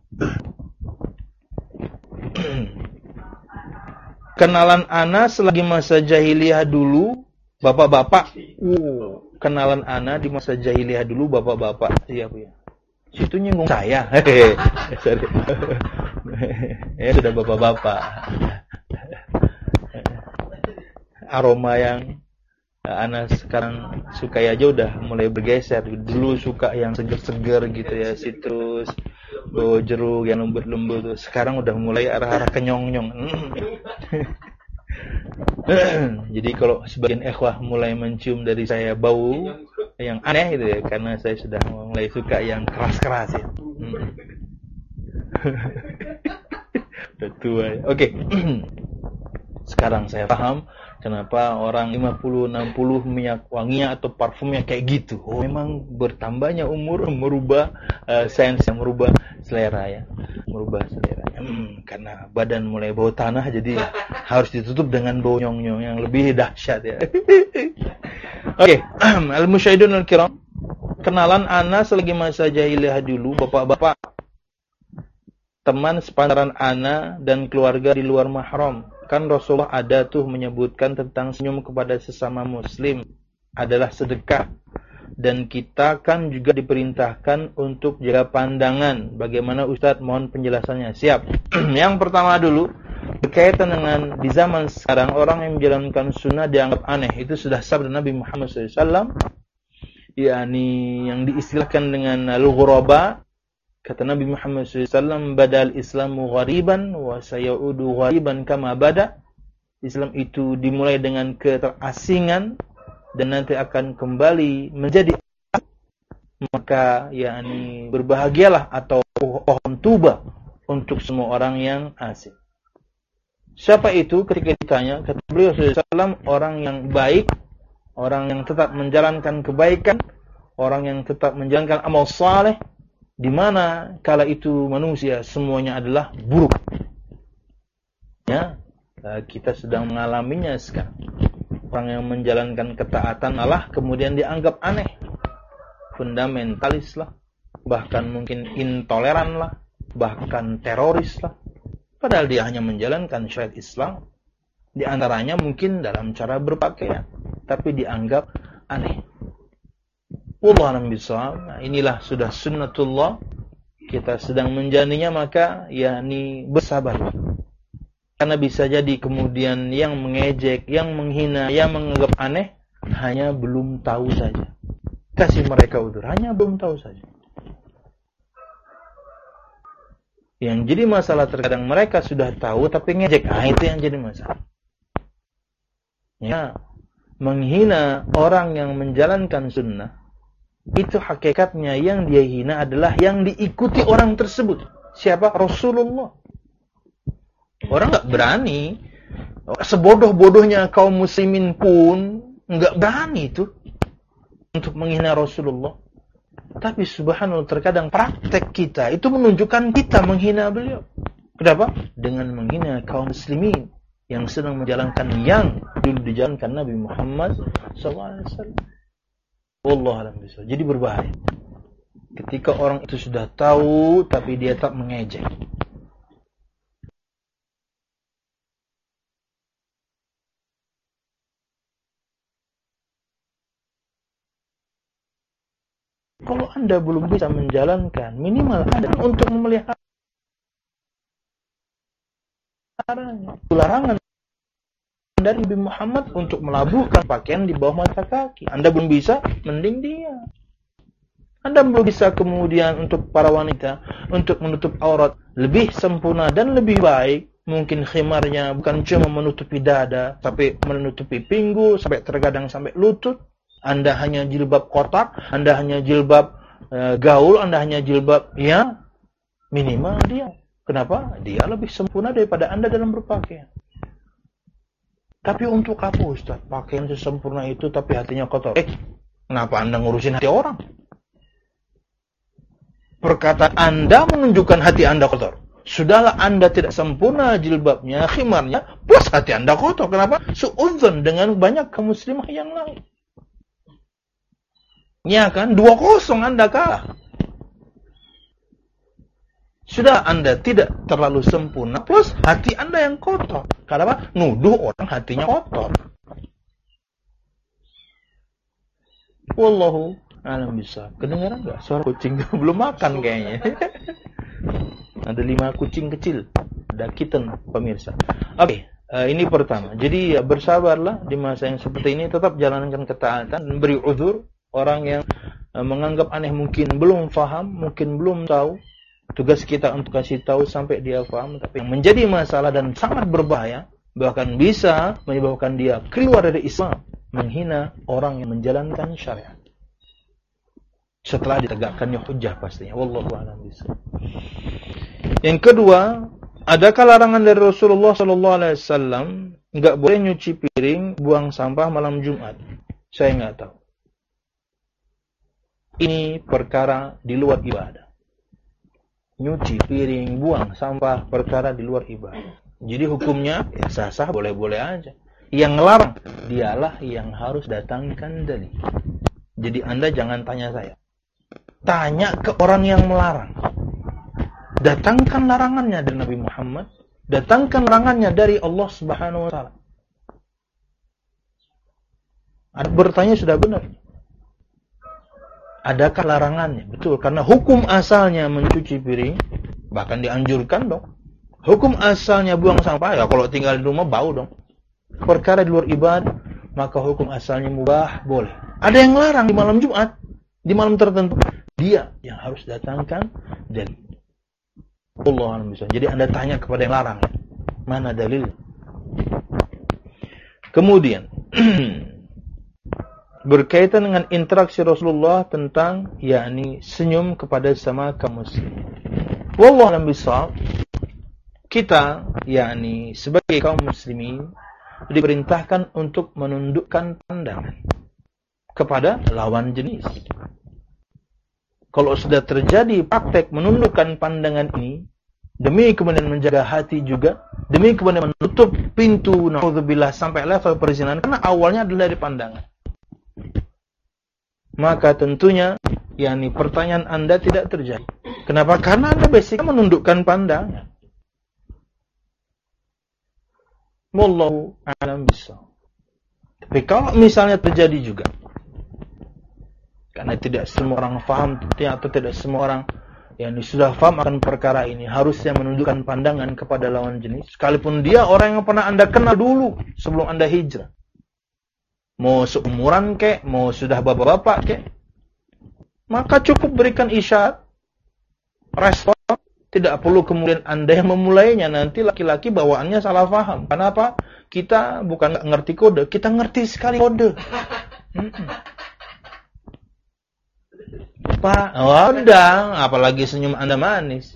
Kenalan ana selagi masa jahiliyah dulu, bapak-bapak. Kenalan ana di masa jahiliyah dulu, bapak-bapak. Siap ya. Situ nyinggung saya. Sorry. Ya sudah bapak-bapak. Aroma yang ana sekarang suka aja udah mulai bergeser. Dulu suka yang seger-seger gitu ya, sitrus, bau jeruk yang lembut-lembut. Sekarang udah mulai arah-arah kenyong-nyong. Jadi kalau sebagian ikhwah mulai mencium dari saya bau yang aneh gitu ya, karena saya sudah mulai suka yang keras-keras ya. Udah tua ya. Oke. Sekarang saya paham kenapa orang 50-60 minyak wanginya atau parfumnya kayak gitu. Oh, memang bertambahnya umur merubah sains yang merubah selera ya. Merubah selera. Karena badan mulai bau tanah jadi harus ditutup dengan bau nyong-nyong yang lebih dahsyat ya. Oke, al-musyahidun al-kiram. Kenalan ana selagi masa jahiliyah dulu, bapak-bapak. Teman sepantaran ana dan keluarga di luar mahram. Kan Rasulullah ada tuh menyebutkan tentang senyum kepada sesama muslim adalah sedekah. Dan kita kan juga diperintahkan untuk jaga pandangan. Bagaimana Ustadz? Mohon penjelasannya. Siap. Yang pertama dulu, berkaitan dengan di zaman sekarang orang yang menjalankan sunnah dianggap aneh. Itu sudah sabda Nabi Muhammad SAW. yakni yang diistilahkan dengan al-ghuraba. Kata Nabi Muhammad SAW, badal Islamu ghariban wa sayaudu ghariban kama bada. Islam itu dimulai dengan keterasingan dan nanti akan kembali menjadi asing. Maka yakni berbahagialah atau pohon tuba untuk semua orang yang asing. Siapa itu? Ketika ditanya, kata beliau SAW, orang yang baik, orang yang tetap menjalankan kebaikan, orang yang tetap menjalankan amal saleh, di mana kala itu manusia semuanya adalah buruk. Ya, kita sedang mengalaminya sekarang. Orang yang menjalankan ketaatan Allah kemudian dianggap aneh, fundamentalis lah, bahkan mungkin intoleran lah, bahkan teroris lah. Padahal dia hanya menjalankan syariat Islam, di antaranya mungkin dalam cara berpakaian, tapi dianggap aneh. Wallahu a'lam bishawab. Nah, inilah sudah sunnatullah. Kita sedang menjalaninya, maka yakni bersabar. Karena bisa jadi kemudian yang mengejek, yang menghina, yang menganggap aneh hanya belum tahu saja. Kasih mereka udzur, hanya belum tahu saja. Yang jadi masalah terkadang mereka sudah tahu tapi ngejek. Nah, itu yang jadi masalah. Ya, menghina orang yang menjalankan sunnah, itu hakikatnya yang dia hina adalah yang diikuti orang tersebut. Siapa? Rasulullah. Orang nggak berani, sebodoh-bodohnya kaum muslimin pun nggak berani itu untuk menghina Rasulullah. Tapi subhanallah, terkadang praktek kita itu menunjukkan kita menghina beliau. Kenapa? Dengan menghina kaum muslimin yang sedang menjalankan yang dulu dijalankan Nabi Muhammad SAW. Wallahu a'lam bishawab. Jadi berbahaya ketika orang itu sudah tahu tapi dia tak mengejek. kalau Anda belum bisa menjalankan, minimal Anda untuk memeliharanya. Larangan dari Nabi Muhammad untuk melabuhkan pakaian di bawah mata kaki. Anda belum bisa, mending dia. Anda belum bisa kemudian untuk para wanita untuk menutup aurat lebih sempurna dan lebih baik. Mungkin khimarnya bukan cuma menutupi dada, tapi menutupi pinggul, sampai terkadang sampai lutut. Anda hanya jilbab kotak, Anda hanya jilbab gaul, Anda hanya jilbab, ya minimal dia. Kenapa? Dia lebih sempurna daripada Anda dalam berpakaian. Tapi untuk apa Ustaz? Pakaian sesempurna itu tapi hatinya kotor. Kenapa Anda ngurusin hati orang? Perkataan Anda menunjukkan hati Anda kotor. Sudahlah Anda tidak sempurna jilbabnya, khimarnya, plus hati Anda kotor. Kenapa? Suudzon dengan banyak kaum muslimah yang lain. Ya kan? 2-0 Anda kalah. Sudah Anda tidak terlalu sempurna, plus hati Anda yang kotor. Kenapa? Nuduh orang hatinya kotor. Wallahu a'lam bishawab. Kedengaran nggak suara kucing? Belum makan kayaknya. Ada 5 kucing kecil. Ada kitten, pemirsa. Oke, ini pertama. Jadi bersabarlah di masa yang seperti ini. Tetap jalankan ketaatan dan beri uzur. Orang yang menganggap aneh mungkin belum faham, mungkin belum tahu. Tugas kita untuk kasih tahu sampai dia paham. Tapi yang menjadi masalah dan sangat berbahaya, bahkan bisa menyebabkan dia keluar dari Islam, menghina orang yang menjalankan syariat. Setelah ditegakkannya hujjah pastinya. Wallahu a'lam bishawab. Yang kedua, adakah larangan dari Rasulullah SAW enggak boleh nyuci piring, buang sampah malam Jumat? Saya enggak tahu. Ini perkara di luar ibadah. Nyuci piring, buang sampah, perkara di luar ibadah. Jadi hukumnya ya sah-sah, boleh-boleh aja. Yang ngelarang dialah yang harus datangkan dalil. Jadi Anda jangan tanya saya. Tanya ke orang yang melarang. Datangkan larangannya dari Nabi Muhammad, datangkan larangannya dari Allah Subhanahu wa taala. Bertanya sudah benar. Adakah larangannya? Betul, karena hukum asalnya mencuci piring, bahkan dianjurkan dong. Hukum asalnya buang sampah, ya kalau tinggal di rumah bau dong. Perkara di luar ibadah, maka hukum asalnya mubah, boleh. Ada yang larang di malam Jumat, di malam tertentu. Dia yang harus datangkan dalil. Allah bisa. Jadi Anda tanya kepada yang larang, mana dalil? Kemudian berkaitan dengan interaksi Rasulullah tentang yakni senyum kepada sama kaum muslim. Wallahu a'lam bishawab. Kita yakni sebagai kaum muslimin diperintahkan untuk menundukkan pandangan kepada lawan jenis. Kalau sudah terjadi praktek menundukkan pandangan ini, demi kemudian menjaga hati juga, demi kemudian menutup pintu naudzubillah sampai level perzinahan, karena awalnya adalah dari pandangan. Maka tentunya yakni pertanyaan Anda tidak terjadi. Kenapa? Karena Anda basicnya menundukkan pandangan. Wallahu a'lam bishawab. Tapi kalau misalnya terjadi juga, karena tidak semua orang faham atau tidak semua orang yang sudah faham akan perkara ini, harusnya menundukkan pandangan kepada lawan jenis, sekalipun dia orang yang pernah Anda kenal dulu sebelum Anda hijrah. Mau seumuran kek, mau sudah bapak-bapak kek, maka cukup berikan isyarat, respon. Tidak perlu kemudian Anda yang memulainya. Nanti laki-laki bawaannya salah paham. Kenapa? Kita bukan nggak ngerti kode, kita ngerti sekali kode. Pak, udah, apalagi senyum Anda manis.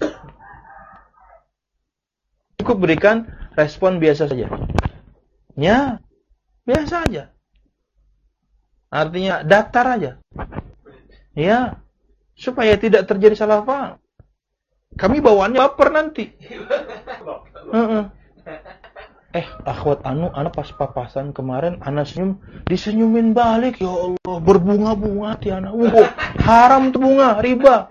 Cukup berikan respon biasa saja. Ya, biasa aja. Artinya datar aja. Ya, supaya tidak terjadi salah paham. Kami bawaannya baper nanti. Akhwat ana pas papasan kemarin ana senyum, disenyumin balik, ya Allah, berbunga-bunga hati ana. Haram tuh bunga, riba.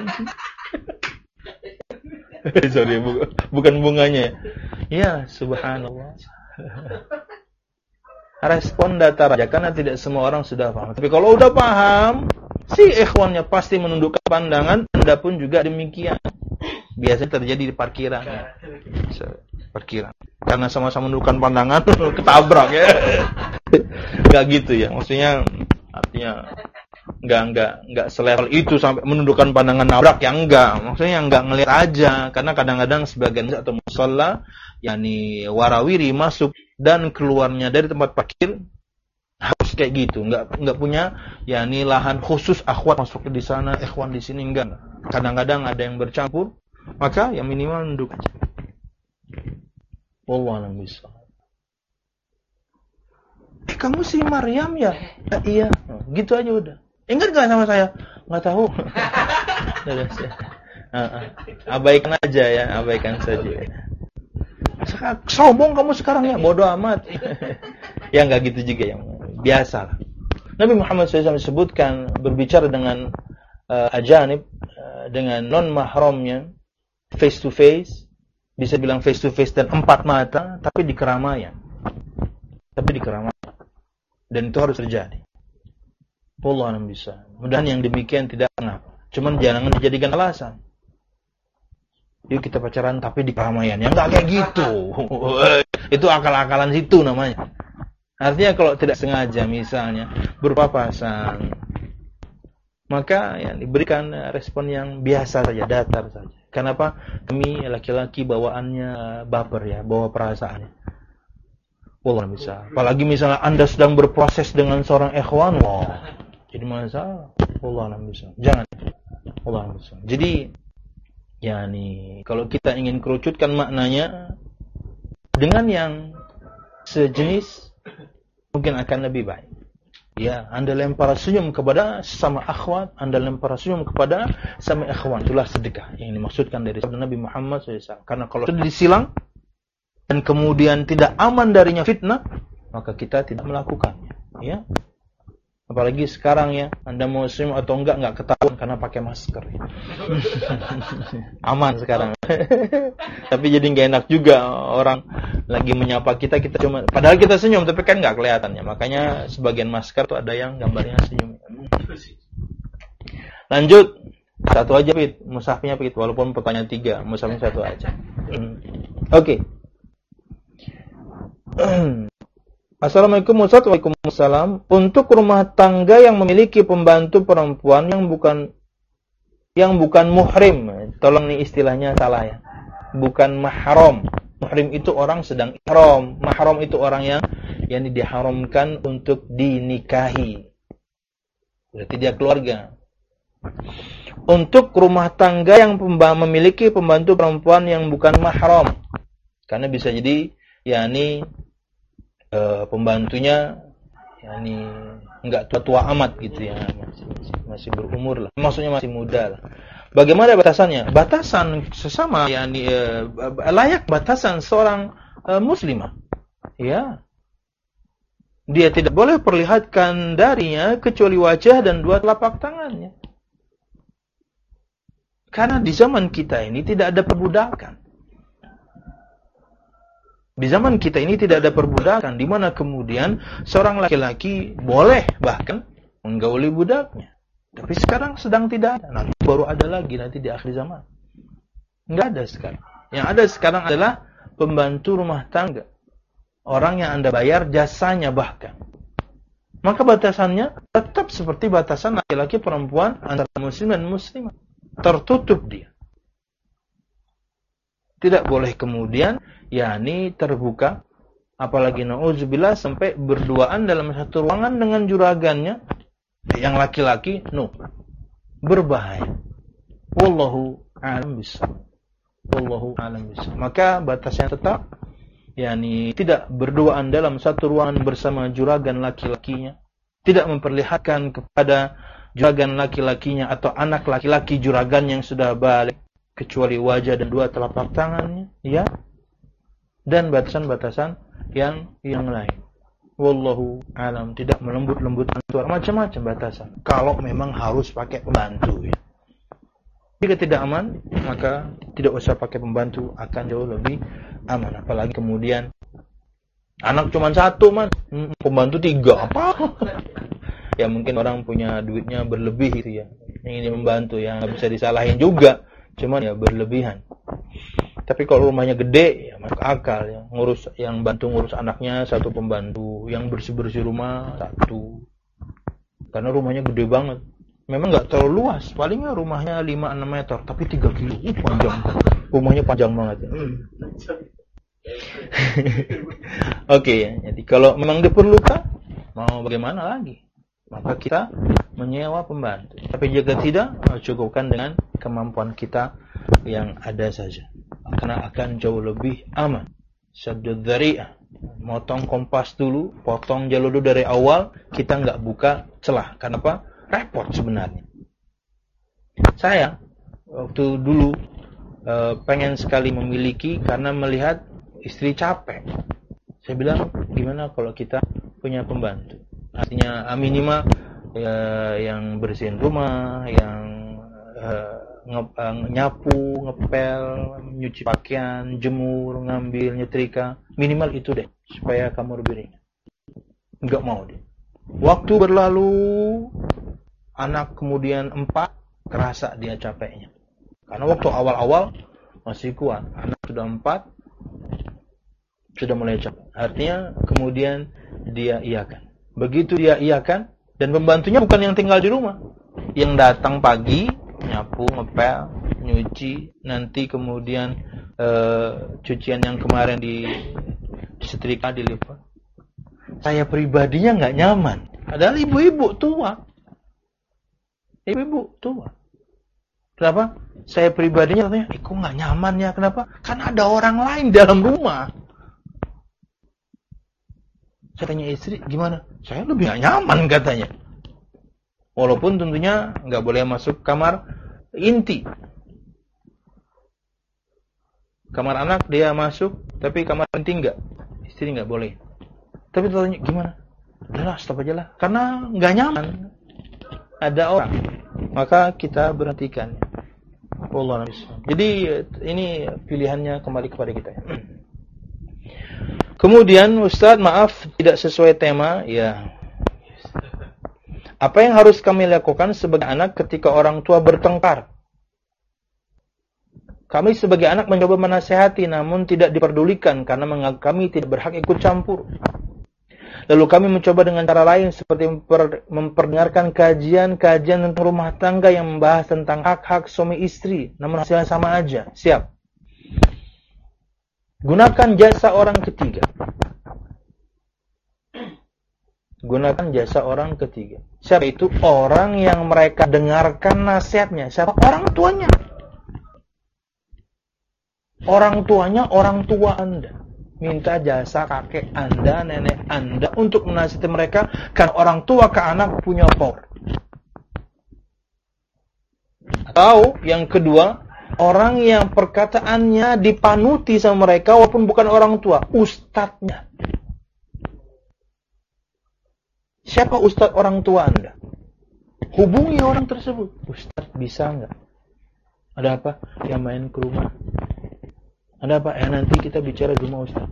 Sorry, bukan bunganya ya. Ya, subhanallah. respon datar aja karena tidak semua orang sudah paham. Tapi kalau udah paham, si ikhwannya pasti menundukkan pandangan, Anda pun juga demikian. Biasanya terjadi di parkiran. Ya. Parkiran. Karena sama-sama menundukkan pandangan, ketabrak ya. Enggak gitu ya. Maksudnya artinya enggak selevel itu sampai menundukkan pandangan nabrak ya enggak. Maksudnya enggak ngelihat aja karena kadang-kadang sebagian atau musalla yakni warawiri masuk dan keluarnya dari tempat parkir harus kayak gitu, enggak punya yakni lahan khusus akhwat masuk di sana, ikhwan di sini enggak. Kadang-kadang ada yang bercampur, maka yang minimal nunduk aja. Wallahu a'lam bishawab. Kamu si Maryam ya? Iya. Gitu aja udah. Ingat gak sama saya? Nggak tahu. Abaikan aja ya, abaikan saja. Sombong kamu sekarang ya, bodoh amat. Ya nggak gitu juga ya, biasa. Nabi Muhammad SAW disebutkan berbicara dengan ajanib, dengan non mahramnya, face to face, bisa bilang face to face dan empat mata, tapi di keramaian. Dan itu harus terjadi. Wallahu a'lam bishawab. Mudah-mudahan yang demikian tidak mengapa. Cuman jangan dijadikan alasan. Yuk kita pacaran tapi di keramaian. Ya enggak kayak gitu. Itu akal-akalan situ namanya. Artinya kalau tidak sengaja misalnya berpapasan, maka ya diberikan respon yang biasa saja, datar saja. Kenapa? Kami laki-laki bawaannya baper ya, bawa perasaannya. Wallah bisa. Apalagi misalnya Anda sedang berproses dengan seorang ikhwan, wah, jadi masalah. Wallah bisa. Jangan. Wallah bisa. Jadi, ya nih, kalau kita ingin kerucutkan maknanya dengan yang sejenis, mungkin akan lebih baik. Ya, Anda lempar senyum kepada sama akhwat, Anda lempar senyum kepada sama ikhwan, itulah sedekah yang dimaksudkan dari sabda Nabi Muhammad SAW. Karena kalau sudah disilang dan kemudian tidak aman darinya fitnah, maka kita tidak melakukannya. Ya, apalagi sekarang ya, Anda mau senyum atau enggak ketahuan karena pakai masker. Ya. Aman sekarang. Tapi jadi nggak enak juga orang lagi menyapa kita cuma, padahal kita senyum tapi kan nggak kelihatannya. Makanya sebagian masker tuh ada yang gambarnya senyum. Lanjut, satu aja Pit, mushafnya Pit, walaupun pertanyaan 3, mushafnya satu aja. Oke. Assalamualaikum warahmatullahi wabarakatuh. Untuk rumah tangga yang memiliki pembantu perempuan yang bukan muhrim, tolong nih istilahnya salah ya, bukan mahram. Muhrim itu orang sedang ihram, mahram itu orang yang diharamkan untuk dinikahi, berarti dia keluarga. Untuk rumah tangga yang memiliki pembantu perempuan yang bukan mahram, karena bisa jadi pembantunya enggak tua-tua amat gitu ya, masih berumur lah, maksudnya masih muda lah. Bagaimana batasannya? Batasan sesama layak batasan seorang muslimah. Ya. Dia tidak boleh perlihatkan darinya kecuali wajah dan dua telapak tangannya. Karena di zaman kita ini tidak ada perbudakan. Di zaman kita ini tidak ada perbudakan, di mana kemudian seorang laki-laki boleh bahkan menggauli budaknya. Tapi sekarang sedang tidak ada. Nanti baru ada lagi nanti di akhir zaman. Enggak ada sekarang. Yang ada sekarang adalah pembantu rumah tangga. Orang yang Anda bayar jasanya bahkan. Maka batasannya tetap seperti batasan laki-laki perempuan antara muslim dan muslimah. Tertutup dia. Tidak boleh kemudian terbuka, apalagi na'udzubillah sampai berduaan dalam satu ruangan dengan juragannya yang laki-laki, berbahaya. Wallahu a'lam bishawab. Wallahu a'lam bishawab. Maka batasnya tetap tidak berduaan dalam satu ruangan bersama juragan laki-lakinya, tidak memperlihatkan kepada juragan laki-lakinya atau anak laki-laki juragan yang sudah balik kecuali wajah dan dua telapak tangannya, ya. Dan batasan-batasan yang lain. Wallahu alam, tidak melembut-lembutkan suara, macam-macam batasan. Kalau memang harus pakai pembantu ya. Jika tidak aman, maka tidak usah pakai pembantu, akan jauh lebih aman. Apalagi kemudian Anak cuma satu, man. Pembantu 3. Apa? Ya mungkin orang punya duitnya berlebih gitu ya. Ingin membantu ya, nggak bisa disalahin juga. Cuman ya berlebihan. Tapi kalau rumahnya gede, ya masuk akal ya. Yang bantu ngurus anaknya 1 pembantu, yang bersih-bersih rumah 1. Karena rumahnya gede banget. Memang nggak terlalu luas, palingnya rumahnya 5-6 meter, tapi 3 kilo. Panjang. Rumahnya panjang banget ya. Oke ya, jadi kalau memang diperlukan, mau bagaimana lagi? Maka kita menyewa pembantu. Tapi jika tidak, cukupkan dengan kemampuan kita yang ada saja. Karena akan jauh lebih aman. Saddud dzari'ah. Motong kompas dulu, potong jalur dulu dari awal, kita nggak buka celah. Kenapa? Repot sebenarnya. Saya waktu dulu pengen sekali memiliki karena melihat istri capek. Saya bilang, gimana kalau kita punya pembantu? Artinya minimal yang bersihin rumah, yang nyapu, ngepel, nyuci pakaian, jemur, ngambil, nyetrika. Minimal itu deh, supaya kamu lebih ringan. Enggak mau dia. Waktu berlalu, anak kemudian 4, kerasa dia capeknya. Karena waktu awal-awal masih kuat. Anak sudah 4, sudah mulai capek. Artinya kemudian dia iakan. Begitu dia iakan, dan pembantunya bukan yang tinggal di rumah. Yang datang pagi, nyapu, ngepel, nyuci, nanti kemudian cucian yang kemarin disetrika, dilipat. Saya pribadinya nggak nyaman. Padahal ibu-ibu tua. Ibu-ibu tua. Kenapa? Saya pribadinya katanya, kok nggak nyaman ya? Kenapa? Kan ada orang lain dalam rumah. Saya tanya istri, gimana? Saya lebih gak nyaman katanya. Walaupun tentunya gak boleh masuk kamar inti. Kamar anak dia masuk, tapi kamar inti enggak. Istri gak boleh. Tapi tanya, gimana? Udahlah, stop aja lah. Karena gak nyaman. Ada orang. Maka kita berhentikan. Wallahu a'lam. Jadi ini pilihannya kembali kepada kita. Kemudian Ustaz, maaf tidak sesuai tema, ya. Apa yang harus kami lakukan sebagai anak ketika orang tua bertengkar? Kami sebagai anak mencoba menasihati namun tidak diperdulikan karena menganggap kami tidak berhak ikut campur. Lalu kami mencoba dengan cara lain seperti memperdengarkan kajian-kajian tentang rumah tangga yang membahas tentang hak-hak suami istri, namun hasilnya sama aja. Siap. Gunakan jasa orang ketiga. Gunakan jasa orang ketiga. Siapa itu? Orang yang mereka dengarkan nasihatnya. Siapa? Orang tuanya. Orang tuanya, orang tua Anda. Minta jasa kakek Anda, nenek Anda untuk menasihati mereka. Karena orang tua ke anak punya power. Atau yang kedua, orang yang perkataannya dipanuti sama mereka walaupun bukan orang tua, ustadznya. Siapa ustadz orang tua Anda? Hubungi orang tersebut. Ustadz bisa enggak? Ada apa? Ya main ke rumah. Ada apa? Ya nanti kita bicara di rumah ustadz.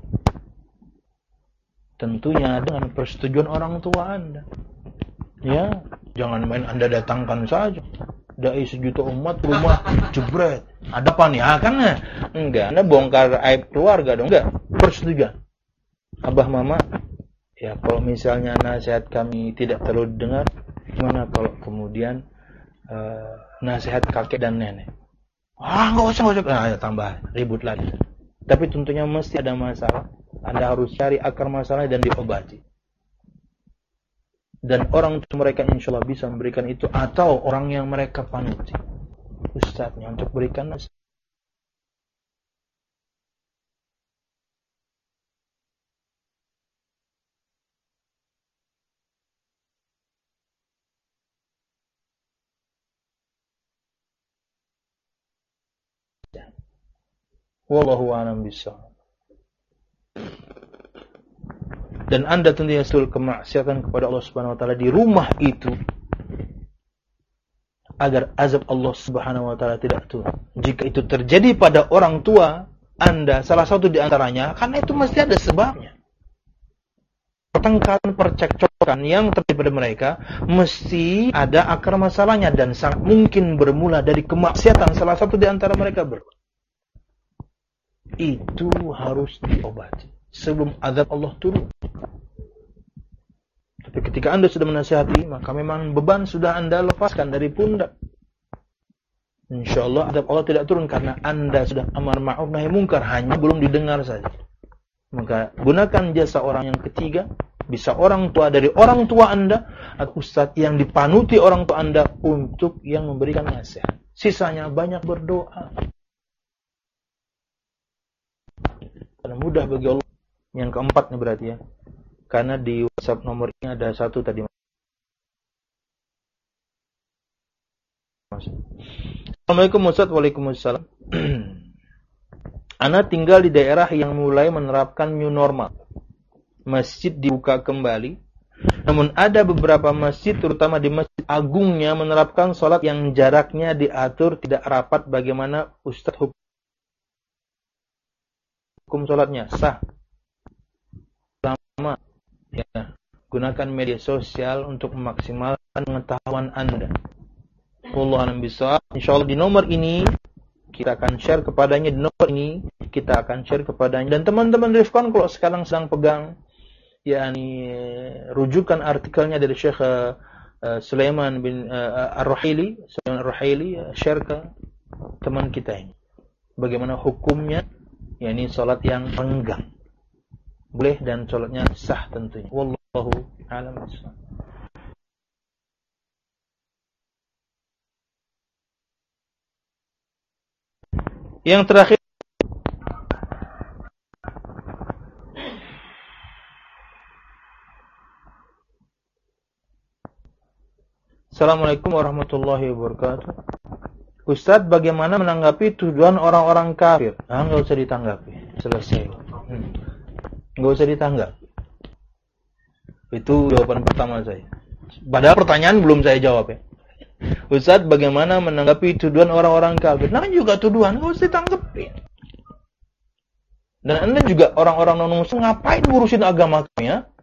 Tentunya dengan persetujuan orang tua Anda. Ya, jangan main Anda datangkan saja. Dai sejuta umat rumah jebret. Ada apa nih? Kan enggak. Anda bongkar aib keluarga dong. Enggak. Persetujuan. Abah mama, ya kalau misalnya nasihat kami tidak terlalu dengar, gimana kalau kemudian nasihat kakek dan nenek? Enggak usah. Nah, tambah ribut lagi. Tapi tentunya mesti ada masalah. Anda harus cari akar masalah dan diobati. Dan orang mereka insya Allah bisa memberikan itu. Atau orang yang mereka panuti, ustadznya, untuk berikan nasihat. Wallahu a'lam bishawab. Dan Anda tentunya sul kemaksiatan kepada Allah Subhanahu wa taala di rumah itu agar azab Allah Subhanahu wa taala tidak turun. Jika itu terjadi pada orang tua Anda, salah satu di antaranya, karena itu mesti ada sebabnya. pertengkaran, percekcokan yang terjadi pada mereka mesti ada akar masalahnya dan sangat mungkin bermula dari kemaksiatan salah satu di antara mereka berdua. Itu harus diobati sebelum azab Allah turun. Tapi ketika Anda sudah menasihati, maka memang beban sudah Anda lepaskan dari pundak. InsyaAllah azab Allah tidak turun karena Anda sudah amar ma'ruf nahi munkar, hanya belum didengar saja. Maka gunakan jasa orang yang ketiga, bisa orang tua dari orang tua Anda atau ustadz yang dipanuti orang tua Anda untuk yang memberikan nasihat. Sisanya banyak berdoa. Karena mudah bagi Allah. Yang keempat nih berarti ya. Karena di WhatsApp nomor ini ada satu tadi. Assalamualaikum Ustaz. Waalaikumsalam. Ana tinggal di daerah yang mulai menerapkan new normal. Masjid dibuka kembali. Namun ada beberapa masjid, terutama di Masjid Agungnya, menerapkan sholat yang jaraknya diatur tidak rapat. Bagaimana Ustaz hukum sholatnya? Sah. Pertama, ya, gunakan media sosial untuk memaksimalkan pengetahuan Anda. Wallahu a'lam bishawab. Insyaallah di nomor ini kita akan share kepadanya, di nomor ini kita akan share kepadanya. Dan teman-teman Rifkan kalau sekarang sedang pegang yakni rujukan artikelnya dari Syekh Sulaiman bin Ar-Ruhaili, share ke teman kita ini. Bagaimana hukumnya yakni salat yang renggang. Boleh dan salatnya sah tentunya. Wallahu a'lam bishawab. Yang terakhir, Assalamualaikum warahmatullahi wabarakatuh. Ustadz, bagaimana menanggapi tuduhan orang-orang kafir? Nggak usah ditanggapi. Selesai. Nggak usah ditanggapi. Itu jawaban pertama saya. Padahal pertanyaan belum saya jawab ya. Ustadz, bagaimana menanggapi tuduhan orang-orang kafir? Nah juga tuduhan, nggak usah ditanggapi. Dan Anda juga orang-orang non-muslim ngapain ngurusin agama kami ya?